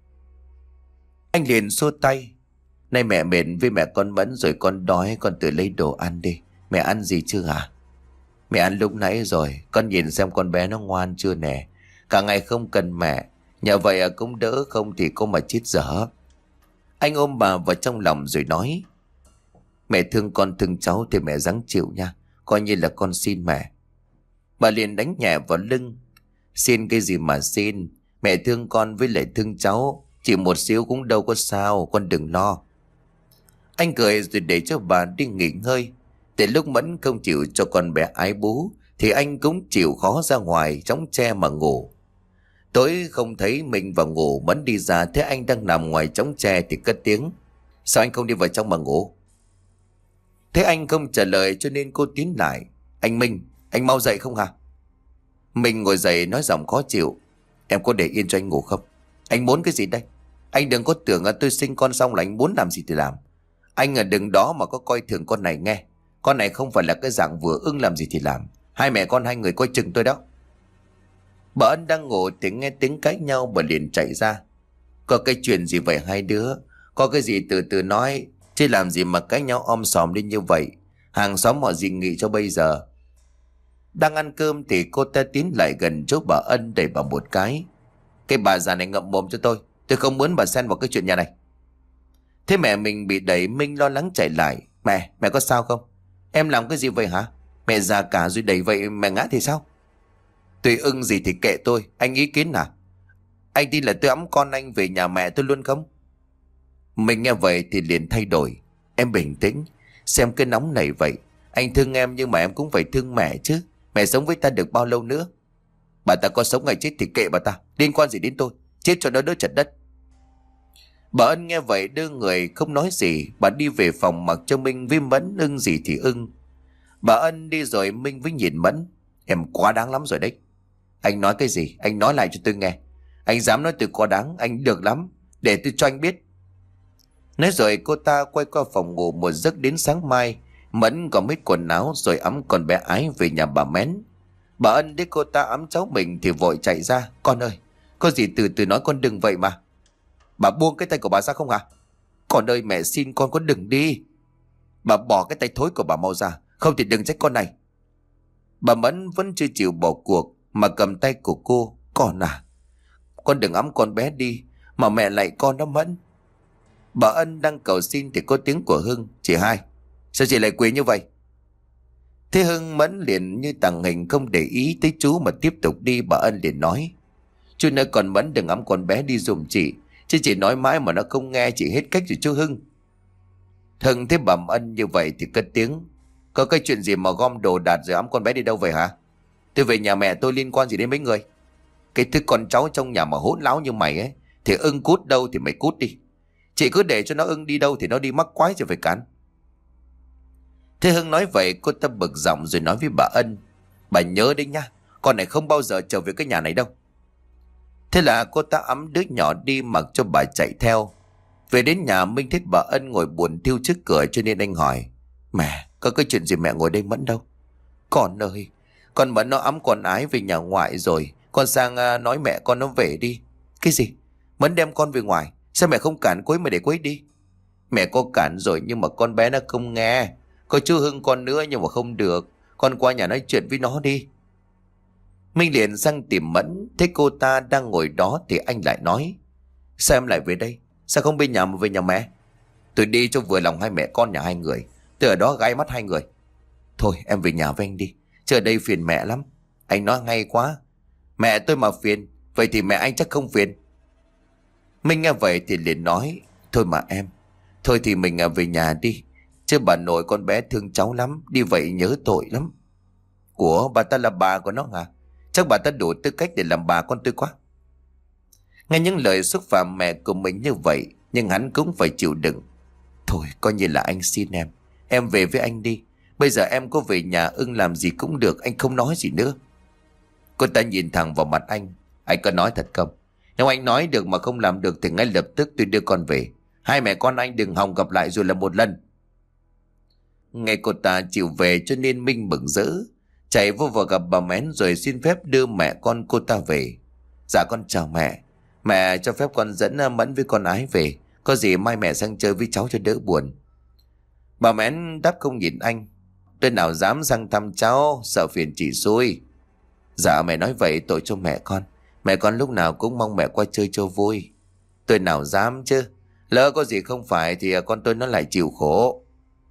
Anh liền xua tay. Nay mẹ mệt với mẹ con Mẫn rồi, con đói, con tự lấy đồ ăn đi. Mẹ ăn gì chưa hả? Mẹ ăn lúc nãy rồi. Con nhìn xem con bé nó ngoan chưa nè. Cả ngày không cần mẹ. Nhờ vậy cũng đỡ, không thì cô mà chết dở. Anh ôm bà vào trong lòng rồi nói. Mẹ thương con thương cháu thì mẹ ráng chịu nha. Coi như là con xin mẹ. Bà liền đánh nhẹ vào lưng. Xin cái gì mà xin. Mẹ thương con với lại thương cháu. Chỉ một xíu cũng đâu có sao, con đừng lo. Anh cười rồi để cho bà đi nghỉ ngơi. Để lúc Mẫn không chịu cho con bé Ái bú thì anh cũng chịu khó ra ngoài chống tre mà ngủ. Tối không thấy mình vào ngủ, Mẫn đi ra thấy anh đang nằm ngoài chống tre thì cất tiếng. Sao anh không đi vào trong mà ngủ? Thế anh không trả lời cho nên cô tiến lại. Anh Minh, anh mau dậy không hả? Mình ngồi dậy nói giọng khó chịu. Em có để yên cho anh ngủ không? Anh muốn cái gì đây? Anh đừng có tưởng tôi sinh con xong là anh muốn làm gì thì làm. Anh đừng đó mà có coi thường con này nghe. Con này không phải là cái dạng vừa ưng làm gì thì làm. Hai mẹ con hai người coi chừng tôi đó. Bà Ân đang ngủ thì nghe tiếng cãi nhau, bà liền chạy ra. Có cái chuyện gì vậy hai đứa? Có cái gì từ từ nói, chứ làm gì mà cãi nhau om sòm lên như vậy. Hàng xóm họ dị nghị cho bây giờ. Đang ăn cơm thì cô ta tiến lại gần chỗ bà Ân đẩy bà một cái. Cái bà già này ngậm mồm cho tôi không muốn bà xen vào cái chuyện nhà này. Thế mẹ mình bị đẩy, Minh lo lắng chạy lại. Mẹ có sao không? Em làm cái gì vậy hả? Mẹ già cả rồi đẩy vậy mẹ ngã thì sao? Tùy ưng gì thì kệ tôi, anh ý kiến à? Anh tin là tôi ẵm con anh về nhà mẹ tôi luôn không? Mình nghe vậy thì liền thay đổi. Em bình tĩnh, xem cái nóng này vậy. Anh thương em nhưng mà em cũng phải thương mẹ chứ. Mẹ sống với ta được bao lâu nữa? Bà ta có sống ngày chết thì kệ bà ta, liên quan gì đến tôi? Chết cho nó đỡ chật đất. Bà Ân nghe vậy đưa người không nói gì. Bà đi về phòng mặc cho Minh với Mẫn ưng gì thì ưng. Bà Ân đi rồi Minh với nhìn Mẫn. Em quá đáng lắm rồi đấy. Anh nói cái gì? Anh nói lại cho tôi nghe. Anh dám nói từ quá đáng, anh được lắm. Để tôi cho anh biết. Nói rồi cô ta quay qua phòng ngủ một giấc đến sáng mai. Mẫn còn mít quần áo rồi ẵm con bé Ái về nhà bà Mén. Bà Ân thấy cô ta ẵm cháu mình thì vội chạy ra. Con ơi, có gì từ từ nói, con đừng vậy mà. Bà buông cái tay của bà ra không hả? Con ơi, mẹ xin con đừng đi. Bà bỏ cái tay thối của bà mau ra, không thì đừng trách con này. Bà Mẫn vẫn chưa chịu bỏ cuộc mà cầm tay của cô. Con à, con đừng ẵm con bé đi, mà mẹ lại con đó Mẫn. Bà Ân đang cầu xin thì có tiếng của Hưng. Chị Hai, sao chị lại quỳ như vậy? Thế Hưng Mẫn liền như tàng hình không để ý tới chú mà tiếp tục đi. Bà Ân liền nói: Chú nói con Mẫn đừng ẵm con bé đi giùm chị, chứ chị nói mãi mà nó không nghe, chị hết cách rồi chú Hưng. Hưng thấy bà Ân như vậy thì cất tiếng: Có cái chuyện gì mà gom đồ đạc rồi ẵm con bé đi đâu vậy hả? Tôi về nhà mẹ tôi, liên quan gì đến mấy người? Cái thứ con cháu trong nhà mà hỗn láo như mày ấy, thì ưng cút đâu thì mày cút đi. Chị cứ để cho nó ưng đi đâu thì nó đi, mắc quái rồi phải cản. Thế Hưng nói vậy cô ta bực giọng rồi nói với bà Ân: Bà nhớ đấy nha, con này không bao giờ trở về cái nhà này đâu. Thế là cô ta ẵm đứa nhỏ đi mặc cho bà chạy theo. Về đến nhà Minh thấy bà Ân ngồi buồn thiu trước cửa cho nên anh hỏi: Mẹ, có cái chuyện gì mẹ ngồi đây Mẫn đâu? Con ơi, con Mẫn nó ẵm con Ái về nhà ngoại rồi. Con sang nói mẹ con nó về đi. Cái gì? Mẫn đem con về ngoài? Sao mẹ không cản cô ấy mà để cô ấy đi? Mẹ có cản rồi nhưng mà con bé nó không nghe. Có chú Hưng con nữa nhưng mà không được. Con qua nhà nói chuyện với nó đi. Minh liền sang tìm Mẫn. Thấy cô ta đang ngồi đó thì anh lại nói: Sao em lại về đây? Sao không bên nhà mà về nhà mẹ? Tôi đi cho vừa lòng hai mẹ con nhà hai người. Tôi ở đó gai mắt hai người. Thôi em về nhà với anh đi, chứ ở đây phiền mẹ lắm. Anh nói ngay quá. Mẹ tôi mà phiền, vậy thì mẹ anh chắc không phiền. Minh nghe vậy thì liền nói: Thôi mà em, thôi thì mình về nhà đi. Chứ bà nội con bé thương cháu lắm, đi vậy nhớ tội lắm. Của bà ta là bà của nó hả? Chắc bà ta đủ tư cách để làm bà con tôi quá. Nghe những lời xúc phạm mẹ của mình như vậy, nhưng hắn cũng phải chịu đựng. Thôi coi như là anh xin em về với anh đi. Bây giờ em có về nhà ưng làm gì cũng được, anh không nói gì nữa. Cô ta nhìn thẳng vào mặt anh: Anh có nói thật không? Nếu anh nói được mà không làm được thì ngay lập tức tôi đưa con về. Hai mẹ con anh đừng hòng gặp lại rồi là một lần. Nghe cô ta chịu về cho nên Minh mừng rỡ, chạy vô vào gặp bà Mén rồi xin phép đưa mẹ con cô ta về. Dạ con chào mẹ. Mẹ cho phép con dẫn Mẫn với con Ái về. Có gì mai mẹ sang chơi với cháu cho đỡ buồn. Bà Mén đáp không nhìn anh: Tôi nào dám sang thăm cháu, sợ phiền chị xui. Dạ mẹ nói vậy tội cho mẹ con. Mẹ con lúc nào cũng mong mẹ qua chơi cho vui. Tôi nào dám chứ. Lỡ có gì không phải thì con tôi nó lại chịu khổ.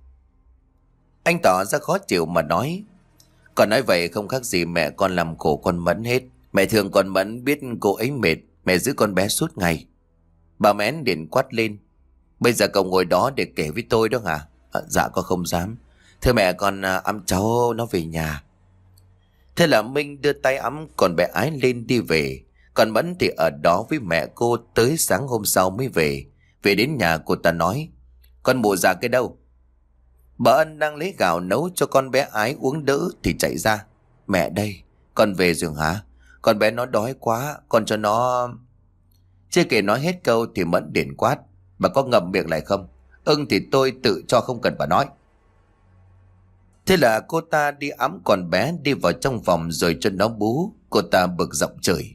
Anh tỏ ra khó chịu mà nói: Con nói vậy không khác gì mẹ con làm khổ con Mẫn hết. Mẹ thương con Mẫn biết cô ấy mệt, mẹ giữ con bé suốt ngày. Bà Mén liền quát lên: Bây giờ cậu ngồi đó để kể với tôi đó hả? Dạ con không dám. Thưa mẹ con ẵm cháu nó về nhà. Thế là Minh đưa tay ẵm con bé Ái lên đi về. Còn Mẫn thì ở đó với mẹ cô tới sáng hôm sau mới về. Về đến nhà cô ta nói: Con mụ già cái đâu? Bà Ân đang lấy gạo nấu cho con bé Ái uống đỡ thì chạy ra: Mẹ đây, con về rồi hả? Con bé nó đói quá, con cho nó... Chưa kể nói hết câu thì Mẫn liền quát: Bà có ngậm miệng lại không? Ưng thì tôi tự cho, không cần bà nói. Thế là cô ta đi ẵm con bé đi vào trong phòng rồi cho nó bú. Cô ta bực giọng chửi: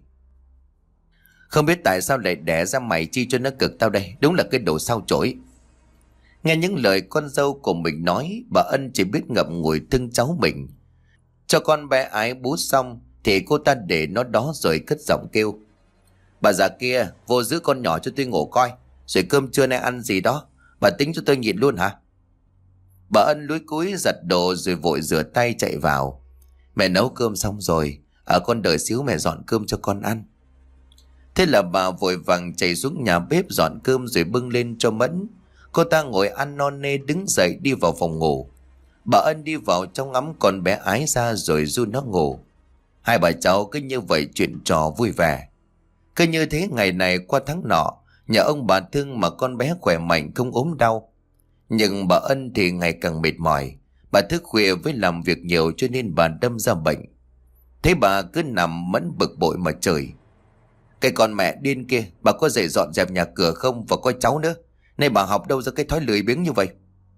Không biết tại sao lại đẻ ra mày chi cho nó cực tao đây, đúng là cái đồ sao chổi. Nghe những lời con dâu của mình nói, bà Ân chỉ biết ngậm ngùi thương cháu mình. Cho con bé Ái bú xong thì cô ta để nó đó rồi cất giọng kêu: Bà già kia, vô giữ con nhỏ cho tôi ngủ coi. Rồi cơm trưa nay ăn gì đó, bà tính cho tôi nhịn luôn hả? Bà Ân lúi cúi giặt đồ rồi vội rửa tay chạy vào. Mẹ nấu cơm xong rồi, con đợi xíu mẹ dọn cơm cho con ăn. Thế là bà vội vàng chạy xuống nhà bếp dọn cơm rồi bưng lên cho Mẫn. Cô ta ngồi ăn no nê đứng dậy đi vào phòng ngủ. Bà Ân đi vào trong ngắm con bé Ái ra rồi ru nó ngủ. Hai bà cháu cứ như vậy chuyện trò vui vẻ. Cứ như thế ngày này qua tháng nọ, nhà ông bà thương mà con bé khỏe mạnh không ốm đau. Nhưng bà Ân thì ngày càng mệt mỏi. Bà thức khuya với làm việc nhiều cho nên bà đâm ra bệnh. Thế bà cứ nằm Mẫn bực bội mà chửi: Cái con mẹ điên kia, bà có dậy dọn dẹp nhà cửa không và coi cháu nữa? Nay bà học đâu ra cái thói lười biếng như vậy?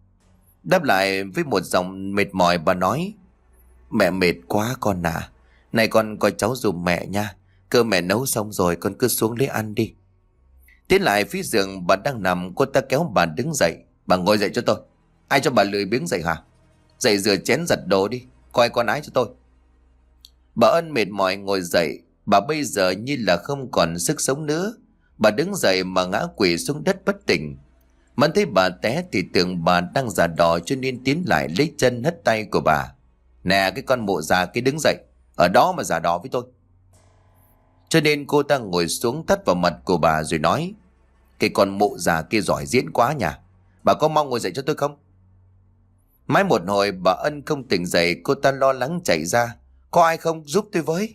Đáp lại với một giọng mệt mỏi bà nói: Mẹ mệt quá con à. Này con coi cháu giùm mẹ nha. Cơm mẹ nấu xong rồi con cứ xuống lấy ăn đi. Tiến lại phía giường bà đang nằm, cô ta kéo bà đứng dậy. Bà ngồi dậy cho tôi. Ai cho bà lười biếng dậy hả? Dậy rửa chén giặt đồ đi, coi con Ái cho tôi. Bà Ân mệt mỏi ngồi dậy. Bà bây giờ như là không còn sức sống nữa. Bà đứng dậy mà ngã quỵ xuống đất bất tỉnh. Mẫn thấy bà té thì tưởng bà đang giả đò cho nên tiến lại lấy chân hất tay của bà. Nè cái con mụ già kia, đứng dậy, ở đó mà giả đò với tôi. Cho nên cô ta ngồi xuống tát vào mặt của bà rồi nói: Cái con mụ già kia giỏi diễn quá nhỉ. Bà có mong ngồi dậy cho tôi không? Mãi một hồi bà Ân không tỉnh dậy. Cô ta lo lắng chạy ra: Có ai không, giúp tôi với.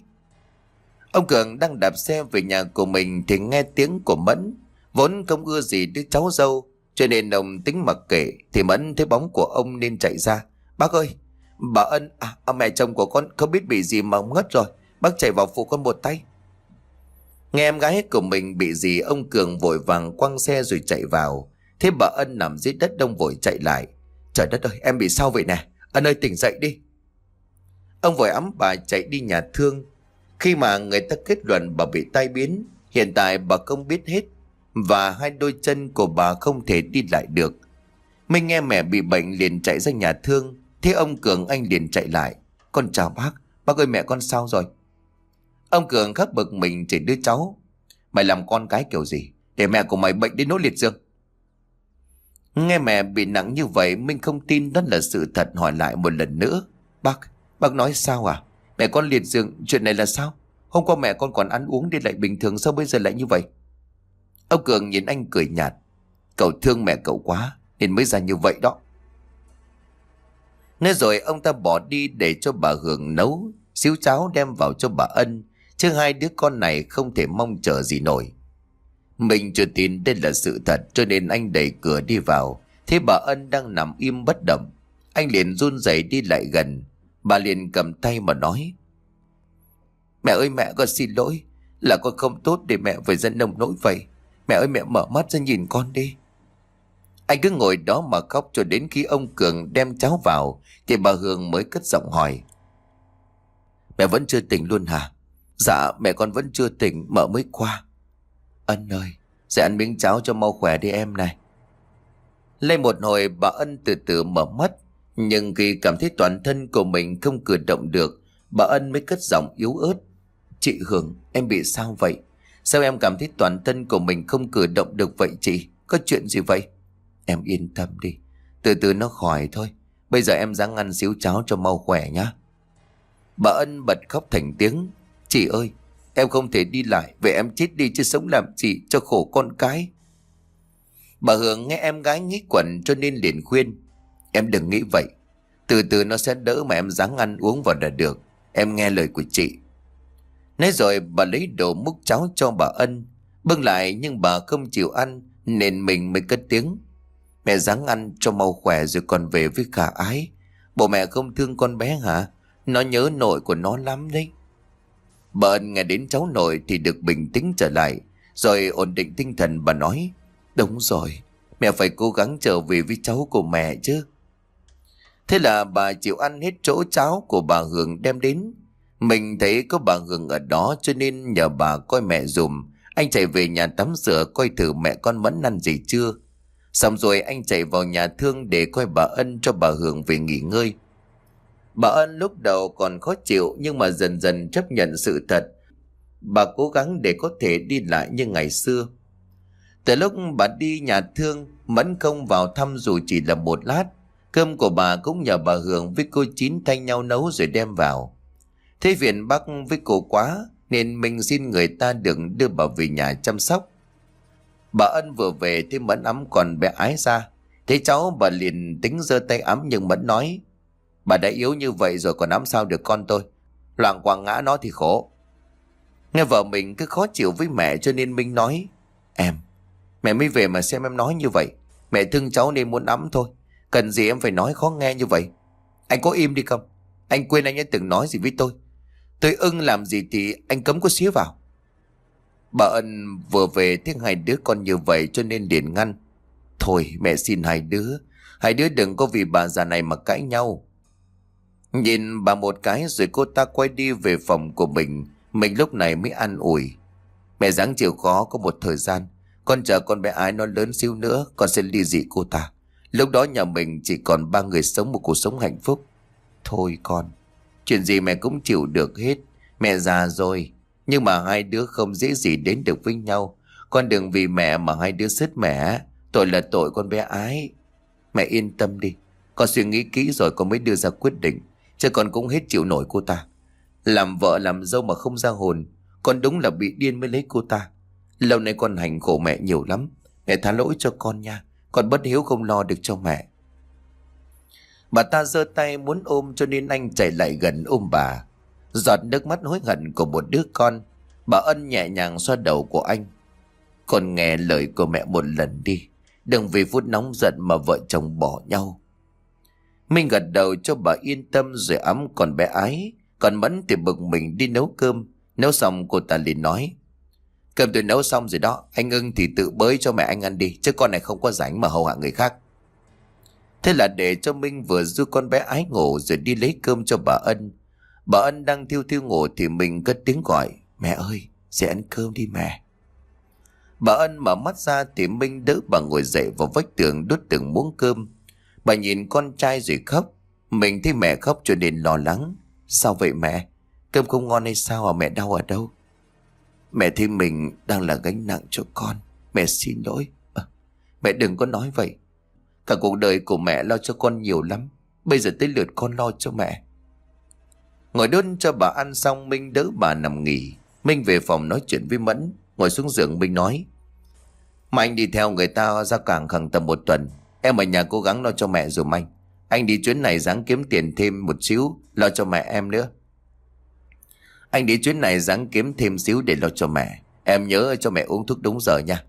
Ông Cường đang đạp xe về nhà của mình thì nghe tiếng của Mẫn. Vốn không ưa gì đứa cháu dâu cho nên ông tính mặc kệ. Thì Mẫn thấy bóng của ông nên chạy ra: Bác ơi, bà Ân, mẹ chồng của con không biết bị gì mà ngất rồi. Bác chạy vào phụ con một tay. Nghe em gái của mình bị gì, ông Cường vội vàng quăng xe rồi chạy vào. Thế bà Ân nằm dưới đất, ông vội chạy lại: Trời đất ơi, em bị sao vậy nè? Ân ơi, tỉnh dậy đi. Ông vội ẵm bà chạy đi nhà thương. Khi mà người ta kết luận bà bị tai biến, hiện tại bà không biết hết và hai đôi chân của bà không thể đi lại được. Mình nghe mẹ bị bệnh liền chạy ra nhà thương. Thế ông Cường anh liền chạy lại: Con chào bác. Bác ơi, mẹ con sao rồi? Ông Cường khắc bực mình chỉ đứa cháu: Mày làm con cái kiểu gì để mẹ của mày bệnh đến nỗi liệt giường? Nghe mẹ bị nặng như vậy, Minh không tin đó là sự thật, hỏi lại một lần nữa: Bác nói sao à? Mẹ con liệt giường, chuyện này là sao? Hôm qua mẹ con còn ăn uống đi lại bình thường, sao bây giờ lại như vậy? Ông Cường nhìn anh cười nhạt: Cậu thương mẹ cậu quá nên mới ra như vậy đó. Nói rồi ông ta bỏ đi để cho bà Hường nấu xíu cháo đem vào cho bà Ân, chứ hai đứa con này không thể mong chờ gì nổi. Mình chưa tin đây là sự thật cho nên anh đẩy cửa đi vào. Thế bà Ân đang nằm im bất động. Anh liền run rẩy đi lại gần. Bà liền cầm tay mà nói: Mẹ ơi, mẹ con xin lỗi. Là con không tốt để mẹ phải giận nồng nỗi vậy. Mẹ ơi, mẹ mở mắt ra nhìn con đi. Anh cứ ngồi đó mà khóc cho đến khi ông Cường đem cháo vào thì bà Hương mới cất giọng hỏi: Mẹ vẫn chưa tỉnh luôn hả? Dạ mẹ con vẫn chưa tỉnh, mợ mới qua. Ân ơi, sẽ ăn miếng cháo cho mau khỏe đi em này. Lên một hồi bà Ân từ từ mở mắt. Nhưng khi cảm thấy toàn thân của mình không cử động được, bà Ân mới cất giọng yếu ớt: Chị Hương, em bị sao vậy? Sao em cảm thấy toàn thân của mình không cử động được vậy chị? Có chuyện gì vậy? Em yên tâm đi, từ từ nó khỏi thôi. Bây giờ em ráng ăn xíu cháo cho mau khỏe nhá. Bà Ân bật khóc thành tiếng: Chị ơi, em không thể đi lại. Vậy em chết đi chứ sống làm chị cho khổ con cái. Bà Hương nghe em gái nghĩ quẩn cho nên liền khuyên: Em đừng nghĩ vậy. Từ từ nó sẽ đỡ mà em ráng ăn uống vào là được. Em nghe lời của chị. Nói rồi bà lấy đồ múc cháo cho bà Ân bưng lại, nhưng bà không chịu ăn nên mình mới cất tiếng: Mẹ ráng ăn cho mau khỏe rồi còn về với Khả Ái. Bộ mẹ không thương con bé hả? Nó nhớ nội của nó lắm đấy. Bà Ân nghe đến cháu nội thì được bình tĩnh trở lại. Rồi ổn định tinh thần bà nói: Đúng rồi, mẹ phải cố gắng trở về với cháu của mẹ chứ. Thế là bà chịu ăn hết chỗ cháo của bà Hương đem đến. Mình thấy có bà Hương ở đó cho nên nhờ bà coi mẹ dùm. Anh chạy về nhà tắm rửa coi thử mẹ con Mẫn ăn gì chưa. Xong rồi anh chạy vào nhà thương để coi bà Ân cho bà Hương về nghỉ ngơi. Bà Ân lúc đầu còn khó chịu nhưng mà dần dần chấp nhận sự thật. Bà cố gắng để có thể đi lại như ngày xưa. Từ lúc bà đi nhà thương, Mẫn không vào thăm dù chỉ là một lát. Cơm của bà cũng nhờ bà Hường với cô Chín thay nhau nấu rồi đem vào. Thấy phiền bác với cô quá nên mình xin người ta đừng đưa bà về nhà chăm sóc. Bà Ân vừa về thì Mẫn ẵm còn bé Ái ra. Thấy cháu bà liền tính giơ tay ẵm nhưng Mẫn nói: bà đã yếu như vậy rồi còn ẵm sao được con tôi, loạng quạng ngã nó thì khổ. Nghe vợ mình cứ khó chịu với mẹ cho nên Minh nói: em, mẹ mới về mà xem em nói như vậy. Mẹ thương cháu nên muốn ẵm thôi, cần gì em phải nói khó nghe như vậy. Anh có im đi không? Anh quên anh ấy từng nói gì với tôi ưng làm gì thì anh cấm có xía vào. Bà Ân vừa về thấy hai đứa con như vậy cho nên liền ngăn: thôi mẹ xin hai đứa đừng có vì bà già này mà cãi nhau. Nhìn bà một cái rồi cô ta quay đi về phòng của mình lúc này mới an ủi: mẹ ráng chịu khó có một thời gian, con chờ con bé Ái nó lớn xíu nữa con sẽ ly dị cô ta. Lúc đó nhà mình chỉ còn ba người sống một cuộc sống hạnh phúc. Thôi con, chuyện gì mẹ cũng chịu được hết. Mẹ già rồi, nhưng mà hai đứa không dễ gì đến được với nhau. Con đừng vì mẹ mà hai đứa sứt mẻ. Tội là tội con bé Ái. Mẹ yên tâm đi, con suy nghĩ kỹ rồi con mới đưa ra quyết định. Chứ con cũng hết chịu nổi cô ta. Làm vợ làm dâu mà không ra hồn, con đúng là bị điên mới lấy cô ta. Lâu nay con hành khổ mẹ nhiều lắm. Mẹ tha lỗi cho con nha. Con bất hiếu không lo được cho mẹ. Bà ta giơ tay muốn ôm cho nên anh chạy lại gần ôm bà. Giọt nước mắt hối hận của một đứa con. Bà Ân nhẹ nhàng xoa đầu của anh: con nghe lời của mẹ một lần đi, đừng vì phút nóng giận mà vợ chồng bỏ nhau. Minh gật đầu cho bà yên tâm rồi ấm còn bé Ái. Còn Mẫn thì bực mình đi nấu cơm. Nấu xong cô ta liền nói: cơm tôi nấu xong rồi đó, anh ưng thì tự bới cho mẹ anh ăn đi, chứ con này không có rảnh mà hầu hạ người khác. Thế là để cho Minh vừa giúp con bé Ái ngủ rồi đi lấy cơm cho bà Ân. Bà Ân đang thiêu thiêu ngủ thì mình cất tiếng gọi: mẹ ơi, dậy ăn cơm đi mẹ. Bà Ân mở mắt ra thì Minh đỡ bà ngồi dậy vào vách tường đút từng muỗng cơm. Bà nhìn con trai rồi khóc. Mình thấy mẹ khóc cho nên lo lắng: sao vậy mẹ? Cơm không ngon hay sao à? Mẹ đau ở đâu? Mẹ thấy mình đang là gánh nặng cho con. Mẹ xin lỗi. Mẹ đừng có nói vậy. Cả cuộc đời của mẹ lo cho con nhiều lắm, bây giờ tới lượt con lo cho mẹ. Ngồi đốt cho bà ăn xong, Minh đỡ bà nằm nghỉ. Minh về phòng nói chuyện với Mẫn. Ngồi xuống giường Minh nói: mà anh đi theo người ta ra cảng khoảng tầm một tuần. Em ở nhà cố gắng lo cho mẹ dùm anh. Anh đi chuyến này ráng kiếm tiền thêm một xíu lo cho mẹ em nữa. Anh đi chuyến này ráng kiếm thêm xíu để lo cho mẹ. Em nhớ cho mẹ uống thuốc đúng giờ nha.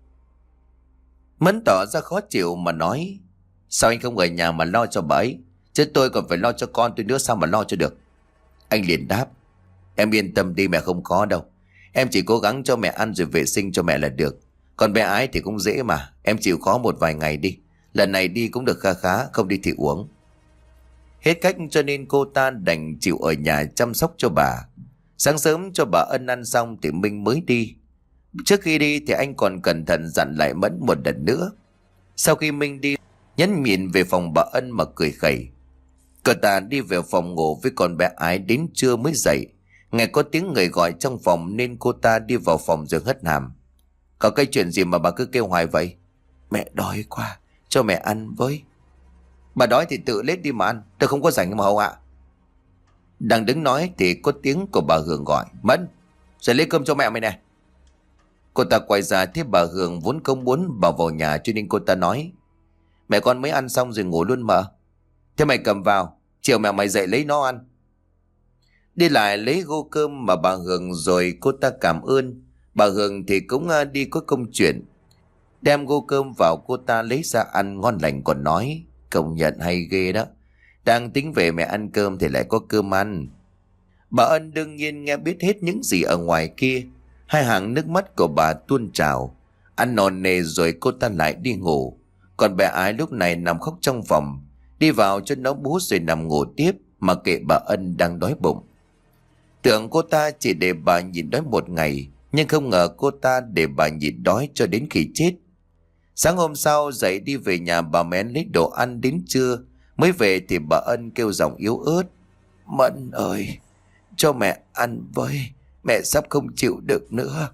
Mẫn tỏ ra khó chịu mà nói: sao anh không ở nhà mà lo cho bà ấy, chứ tôi còn phải lo cho con tôi nữa, sao mà lo cho được. Anh liền đáp: em yên tâm đi, mẹ không có đâu. Em chỉ cố gắng cho mẹ ăn rồi vệ sinh cho mẹ là được. Còn bé Ái thì cũng dễ mà, em chịu khó một vài ngày đi. Lần này đi cũng được kha khá, không đi thì uống. Hết cách cho nên cô ta đành chịu ở nhà chăm sóc cho bà. Sáng sớm cho bà Ân ăn xong thì Minh mới đi. Trước khi đi thì anh còn cẩn thận dặn lại Mẫn một lần nữa. Sau khi Minh đi, nhấn nhìn về phòng bà Ân mà cười khẩy. Cô ta đi về phòng ngủ với con bé Ái đến trưa mới dậy. Nghe có tiếng người gọi trong phòng nên cô ta đi vào phòng rồi hất hàm: có cái chuyện gì mà bà cứ kêu hoài vậy? Mẹ đói quá, cho mẹ ăn với. Bà đói thì tự lết đi mà ăn, tôi không có rảnh mà hầu ạ. Đang đứng nói thì có tiếng của bà Hường gọi: Mẫn, rồi lấy cơm cho mẹ mày nè. Cô ta quay ra thấy bà Hường vốn không muốn bà vào nhà cho nên cô ta nói: mẹ con mới ăn xong rồi ngủ luôn mà. Thế mày cầm vào, chiều mẹ mày dậy lấy nó ăn. Đi lại lấy gô cơm mà bà Hường rồi cô ta cảm ơn. Bà Hường thì cũng đi có công chuyện. Đem gô cơm vào cô ta lấy ra ăn ngon lành còn nói: công nhận hay ghê đó. Đang tính về mẹ ăn cơm thì lại có cơm ăn. Bà Ân đương nhiên nghe biết hết những gì ở ngoài kia. Hai hàng nước mắt của bà tuôn trào. Ăn ngon nề rồi cô ta lại đi ngủ. Còn bé Ái lúc này nằm khóc trong phòng. Đi vào cho nó bú rồi nằm ngủ tiếp mà kệ bà Ân đang đói bụng. Tưởng cô ta chỉ để bà nhịn đói một ngày, nhưng không ngờ cô ta để bà nhịn đói cho đến khi chết. Sáng hôm sau dậy đi về nhà bà Mén lấy đồ ăn đến trưa. Mới về thì bà Ân kêu giọng yếu ớt: Mẫn ơi, cho mẹ ăn với, mẹ sắp không chịu được nữa.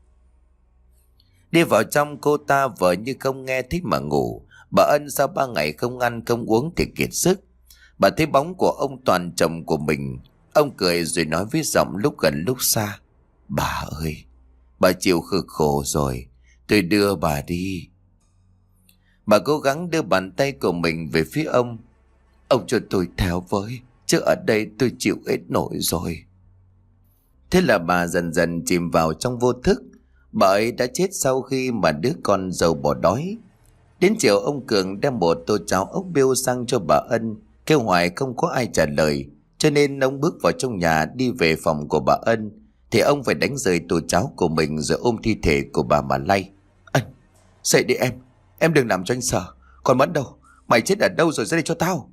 Đi vào trong, cô ta vờ như không nghe thích mà ngủ. Bà Ân sau 3 ngày không ăn không uống thì kiệt sức. Bà thấy bóng của ông Toàn, chồng của mình. Ông cười rồi nói với giọng lúc gần lúc xa: Bà ơi, bà chịu cực khổ rồi, tôi đưa bà đi. Bà cố gắng đưa bàn tay của mình về phía ông: Ông cho tôi theo với, chứ ở đây tôi chịu hết nổi rồi. Thế là bà dần dần chìm vào trong vô thức. Bà ấy đã chết sau khi mà đứa con dâu bỏ đói. Đến chiều, ông Cường đem một tô cháo ốc biêu sang cho bà Ân. Kêu hoài không có ai trả lời, cho nên ông bước vào trong nhà. Đi về phòng của bà Ân thì ông phải đánh rơi tô cháo của mình, rồi ôm thi thể của bà mà lay: Anh, dậy đi em đừng làm cho anh sợ. Còn Mẫn đâu, mày chết ở đâu rồi, ra đây cho tao.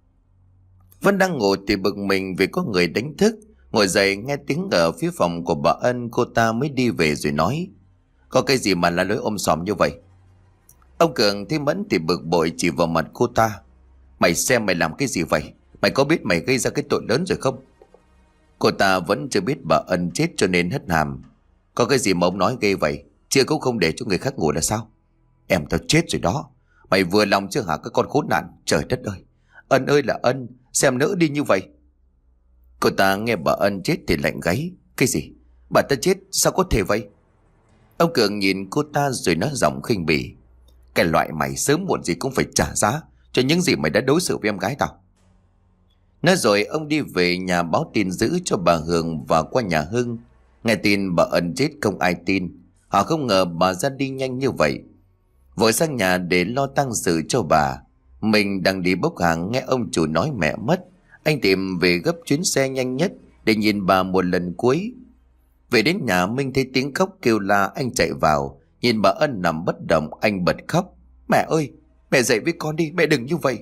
Vân đang ngủ thì bực mình vì có người đánh thức. Ngồi dậy nghe tiếng ở phía phòng của bà Ân, cô ta mới đi về rồi nói: Có cái gì mà la lối ôm sòm như vậy? Ông Cường thấy Mẫn thì bực bội, chỉ vào mặt cô ta: Mày xem mày làm cái gì vậy? Mày có biết mày gây ra cái tội lớn rồi không? Cô ta vẫn chưa biết bà Ân chết cho nên hất hàm: Có cái gì mà ông nói ghê vậy? Chia cũng không để cho người khác ngủ là sao? Em tao chết rồi đó. Mày vừa lòng chưa hả cái con khốn nạn? Trời đất ơi, Ân ơi là Ân, xem nỡ đi như vậy. Cô ta nghe bà Ân chết thì lạnh gáy: Cái gì? Bà ta chết sao có thể vậy? Ông Cường nhìn cô ta rồi nói giọng khinh bỉ: Cái loại mày sớm muộn gì cũng phải trả giá cho những gì mày đã đối xử với em gái tao. Nói rồi ông đi về nhà báo tin dữ cho bà Hường và qua nhà Hưng. Nghe tin bà Ân chết không ai tin. Họ không ngờ bà ra đi nhanh như vậy. Vội sang nhà để lo tang sự cho bà. Mình đang đi bốc hàng nghe ông chủ nói mẹ mất. Anh tìm về gấp chuyến xe nhanh nhất để nhìn bà một lần cuối. Về đến nhà, Minh thấy tiếng khóc kêu la, anh chạy vào. Nhìn bà Ân nằm bất động, anh bật khóc: Mẹ ơi, mẹ dậy với con đi, mẹ đừng như vậy.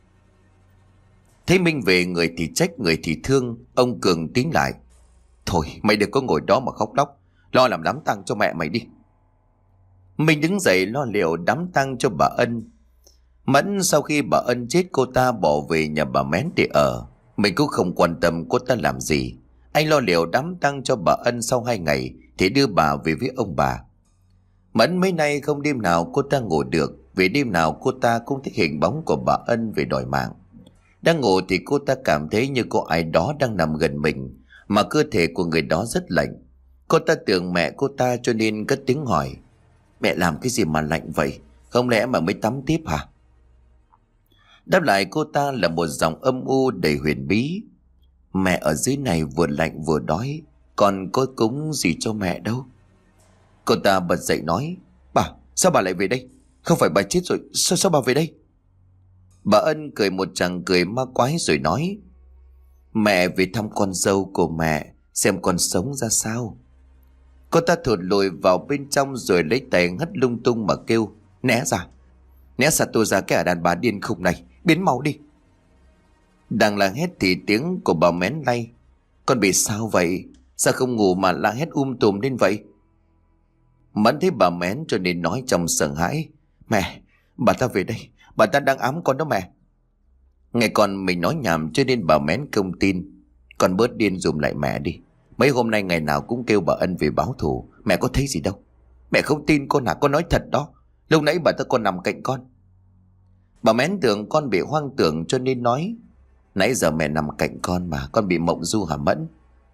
Thấy Minh về, người thì trách người thì thương. Ông Cường tín lại: Thôi mày đừng có ngồi đó mà khóc lóc, lo làm đám tang cho mẹ mày đi. Minh đứng dậy lo liệu đám tang cho bà Ân. Mẫn sau khi bà Ân chết, cô ta bỏ về nhà bà Mén để ở. Mình cũng không quan tâm cô ta làm gì. Anh lo liệu đám tang cho bà Ân. Sau 2 ngày thì đưa bà về với ông bà. Mẫn mấy nay không đêm nào cô ta ngủ được, vì đêm nào cô ta cũng thấy hình bóng của bà Ân về đòi mạng. Đang ngủ thì cô ta cảm thấy như có ai đó đang nằm gần mình, mà cơ thể của người đó rất lạnh. Cô ta tưởng mẹ cô ta cho nên cất tiếng hỏi: Mẹ làm cái gì mà lạnh vậy? Không lẽ mà mới tắm tiếp hả? Đáp lại cô ta là một giọng âm u đầy huyền bí: Mẹ ở dưới này vừa lạnh vừa đói, còn có cúng gì cho mẹ đâu. Cô ta bật dậy nói: Bà, sao bà lại về đây? Không phải bà chết rồi, sao bà về đây? Bà Ân cười một tràng cười ma quái rồi nói: Mẹ về thăm con dâu của mẹ, xem con sống ra sao. Cô ta thụt lùi vào bên trong rồi lấy tay hất lung tung mà kêu: Né ra tôi ra cái đàn bà điên khùng này, biến mau đi. Đang la hét thì tiếng của bà Mén lay: Con bị sao vậy? Sao không ngủ mà la hét tùm lên vậy? Mẫn thấy bà Mén cho nên nói trong sợ hãi: Mẹ, bà ta về đây, bà ta đang ám con đó mẹ. Nghe con mình nói nhảm cho nên bà Mén không tin. Con bớt điên dùm lại mẹ đi. Mấy hôm nay ngày nào cũng kêu bà Ân về báo thù, mẹ có thấy gì đâu. Mẹ không tin con hả? Con nói thật đó. Lúc nãy bà ta còn nằm cạnh con. Bà Mén tưởng con bị hoang tưởng cho nên nói: Nãy giờ mẹ nằm cạnh con mà, con bị mộng du hả Mẫn?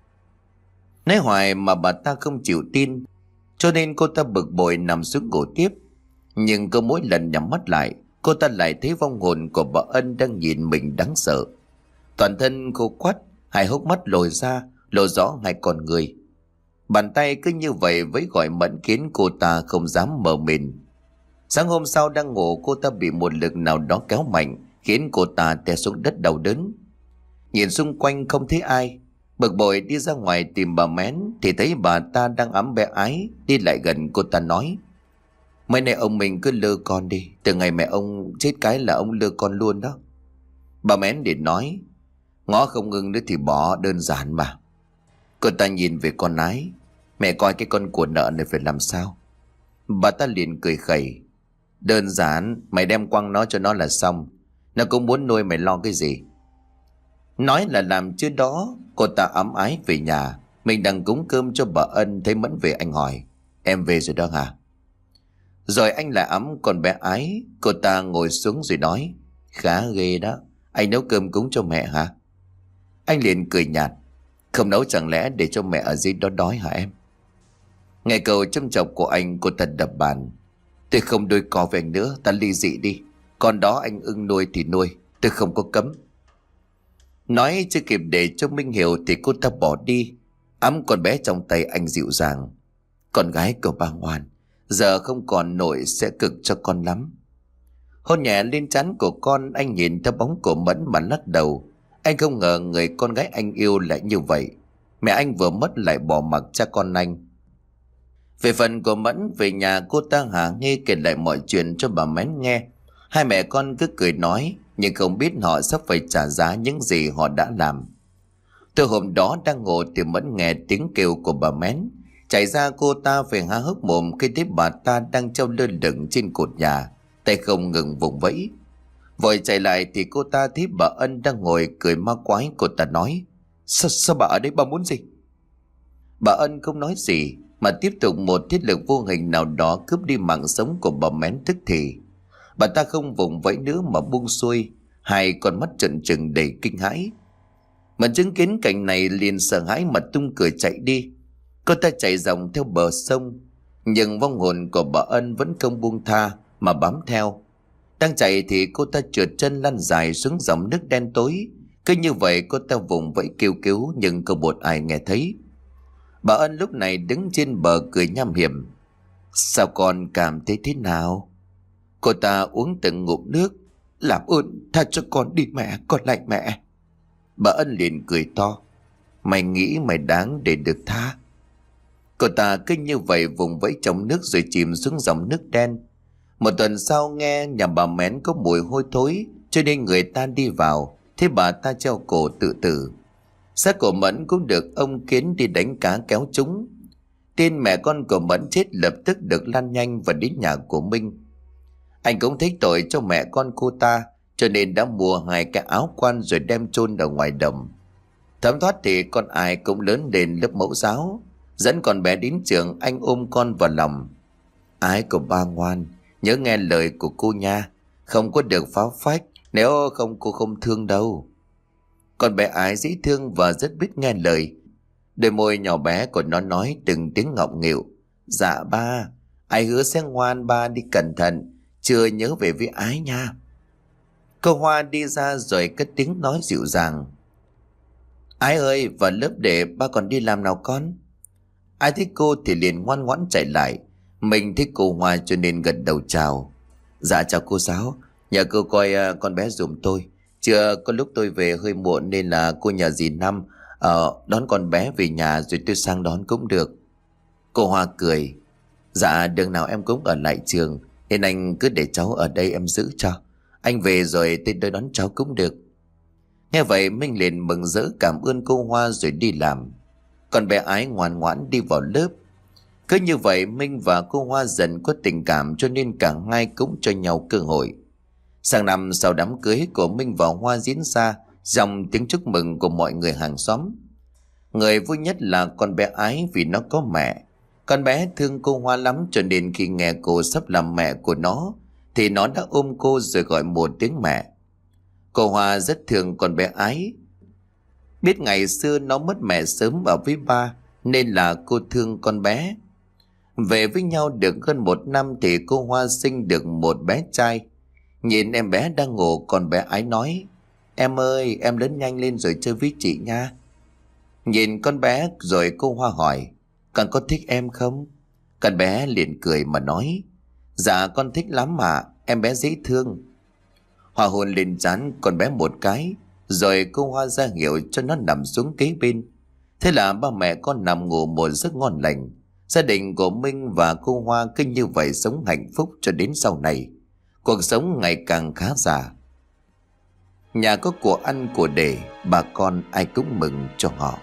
Nói hoài mà bà ta không chịu tin, cho nên cô ta bực bội nằm xuống ngủ tiếp. Nhưng cứ mỗi lần nhắm mắt lại, cô ta lại thấy vong hồn của bà Ân đang nhìn mình đáng sợ. Toàn thân cô quắt, 2 hốc mắt lồi ra, lộ rõ 2 con người. Bàn tay cứ như vậy với gọi Mẫn khiến cô ta không dám mở mền. Sáng hôm sau đang ngủ, cô ta bị một lực nào đó kéo mạnh, khiến cô ta té xuống đất đau đớn. Nhìn xung quanh không thấy ai, bực bội đi ra ngoài tìm bà Mén thì thấy bà ta đang ẵm bé Ái. Đi lại gần cô ta nói: Mấy nay ông mình cứ lơ con đi, từ ngày mẹ ông chết cái là ông lơ con luôn đó. Bà Mén liền nói: Ngó không ngưng nữa thì bỏ, đơn giản mà. Cô ta nhìn về con Ái: Mẹ coi cái con của nợ này phải làm sao? Bà ta liền cười khẩy: Đơn giản, mày đem quăng nó cho nó là xong. Nó cũng muốn nuôi, mày lo cái gì? Nói là làm chứ đó. Cô ta ấm ái về nhà. Mình đang cúng cơm cho bà Ân, thấy Mẫn về anh hỏi: Em về rồi đó hả? Rồi anh lại ấm con bé Ái. Cô ta ngồi xuống rồi nói: Khá ghê đó, anh nấu cơm cúng cho mẹ hả? Anh liền cười nhạt: Không nấu chẳng lẽ để cho mẹ ở dưới đó đói hả em? Nghe câu châm chọc của anh, cô ta đập bàn: Tôi không đôi co với anh nữa, ta ly dị đi. Con đó anh ưng nuôi thì nuôi, tôi không có cấm. Nói chưa kịp để cho Minh hiểu thì cô ta bỏ đi, ẵm con bé trong tay anh dịu dàng: Con gái của bà ngoan, giờ không còn nội sẽ cực cho con lắm. Hôn nhẹ lên trán của con, anh nhìn theo bóng của Mẫn mà lắc đầu. Anh không ngờ người con gái anh yêu lại như vậy. Mẹ anh vừa mất lại bỏ mặc cha con anh. Về phần của Mẫn, về nhà cô ta hả hê kể lại mọi chuyện cho bà Mén nghe. Hai mẹ con cứ cười nói, nhưng không biết họ sắp phải trả giá những gì họ đã làm. Từ hôm đó đang ngủ thì Mẫn nghe tiếng kêu của bà Mén. Chạy ra, cô ta về há hốc mồm khi thấy bà ta đang treo lơ lửng trên cột nhà, tay không ngừng vùng vẫy. Vội chạy lại thì cô ta thấy bà Ân đang ngồi cười ma quái. Cô ta nói: Sao bà ở đây, bà muốn gì? Bà Ân không nói gì mà tiếp tục một thiết lực vô hình nào đó cướp đi mạng sống của bà Mén tức thì. Bà ta không vùng vẫy nữa mà buông xuôi, hai con mắt trợn trừng đầy kinh hãi. Mà chứng kiến cảnh này liền sợ hãi mà tung cửa chạy đi. Cô ta chạy dòng theo bờ sông, nhưng vong hồn của bà Ân vẫn không buông tha mà bám theo. Đang chạy thì cô ta trượt chân lăn dài xuống dòng nước đen tối. Cứ như vậy cô ta vùng vẫy kêu cứu nhưng không một ai nghe thấy. Bà Ân lúc này đứng trên bờ cười nham hiểm: Sao con cảm thấy thế nào? Cô ta uống từng ngụm nước: Làm ơn tha cho con đi mẹ, con lạy mẹ. Bà Ân liền cười to: Mày nghĩ mày đáng để được tha? Cô ta cứ như vậy vùng vẫy trong nước rồi chìm xuống dòng nước đen. Một tuần sau, nghe nhà bà Mén có mùi hôi thối cho nên người ta đi vào, thế bà ta treo cổ tự tử. Xác của Mẫn cũng được ông Kiến đi đánh cá kéo trúng. Tin mẹ con của Mẫn chết lập tức được lan nhanh và đến nhà của Minh. Anh cũng thích tội cho mẹ con cô ta, cho nên đã mua hai cái áo quan rồi đem chôn ở ngoài đồng. Thấm thoát thì con ai cũng lớn lên lớp mẫu giáo. Dẫn con bé đến trường, anh ôm con vào lòng: Ái của ba ngoan, nhớ nghe lời của cô nha, không có được phá phách, nếu không cô không thương đâu. Con bé Ái dễ thương và rất biết nghe lời. Đôi môi nhỏ bé của nó nói từng tiếng ngọng nghịu: Dạ ba, Ái hứa sẽ ngoan ba, đi cẩn thận, chưa nhớ về với Ái nha. Cô Hoa đi ra rồi cất tiếng nói dịu dàng: Ái ơi, vào lớp để ba còn đi làm nào con. Ai thấy cô thì liền ngoan ngoãn chạy lại. Mình thích cô Hoa cho nên gật đầu chào: Dạ chào cô giáo, nhờ cô coi con bé giùm tôi. Chưa có lúc tôi về hơi muộn nên là cô nhờ dì Năm đón con bé về nhà rồi tôi sang đón cũng được. Cô Hoa cười: Dạ đường nào em cũng ở lại trường, nên anh cứ để cháu ở đây em giữ cho. Anh về rồi tôi tới đón cháu cũng được. Nghe vậy Minh liền mừng rỡ cảm ơn cô Hoa rồi đi làm. Còn bé Ái ngoan ngoãn đi vào lớp. Cứ như vậy Minh và cô Hoa dần có tình cảm, cho nên cả hai cũng cho nhau cơ hội. Sang năm sau đám cưới của Minh và Hoa diễn ra, dòng tiếng chúc mừng của mọi người hàng xóm. Người vui nhất là con bé Ái vì nó có mẹ. Con bé thương cô Hoa lắm, cho nên khi nghe cô sắp làm mẹ của nó thì nó đã ôm cô rồi gọi một tiếng mẹ. Cô Hoa rất thương con bé Ái. Biết ngày xưa nó mất mẹ sớm ở với ba nên là cô thương con bé. Về với nhau được hơn một năm thì cô Hoa sinh được một bé trai. Nhìn em bé đang ngủ, con bé Ái nói: Em ơi, em lớn nhanh lên rồi chơi với chị nha. Nhìn con bé rồi cô Hoa hỏi: Con có thích em không? Con bé liền cười mà nói: Dạ con thích lắm mà, em bé dễ thương. Hoa hôn lên trán con bé một cái, rồi cô Hoa ra hiệu cho nó nằm xuống kế bên. Thế là ba mẹ con nằm ngủ một giấc ngon lành. Gia đình của Minh và cô Hoa cứ như vậy sống hạnh phúc cho đến sau này. Cuộc sống ngày càng khá giả. Nhà có của ăn của để, bà con ai cũng mừng cho họ.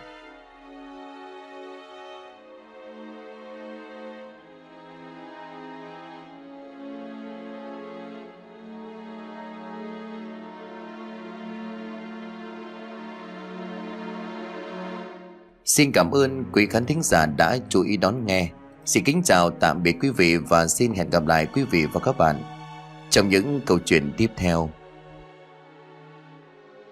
Xin cảm ơn quý khán thính giả đã chú ý đón nghe. Xin kính chào tạm biệt quý vị và xin hẹn gặp lại quý vị và các bạn trong những câu chuyện tiếp theo.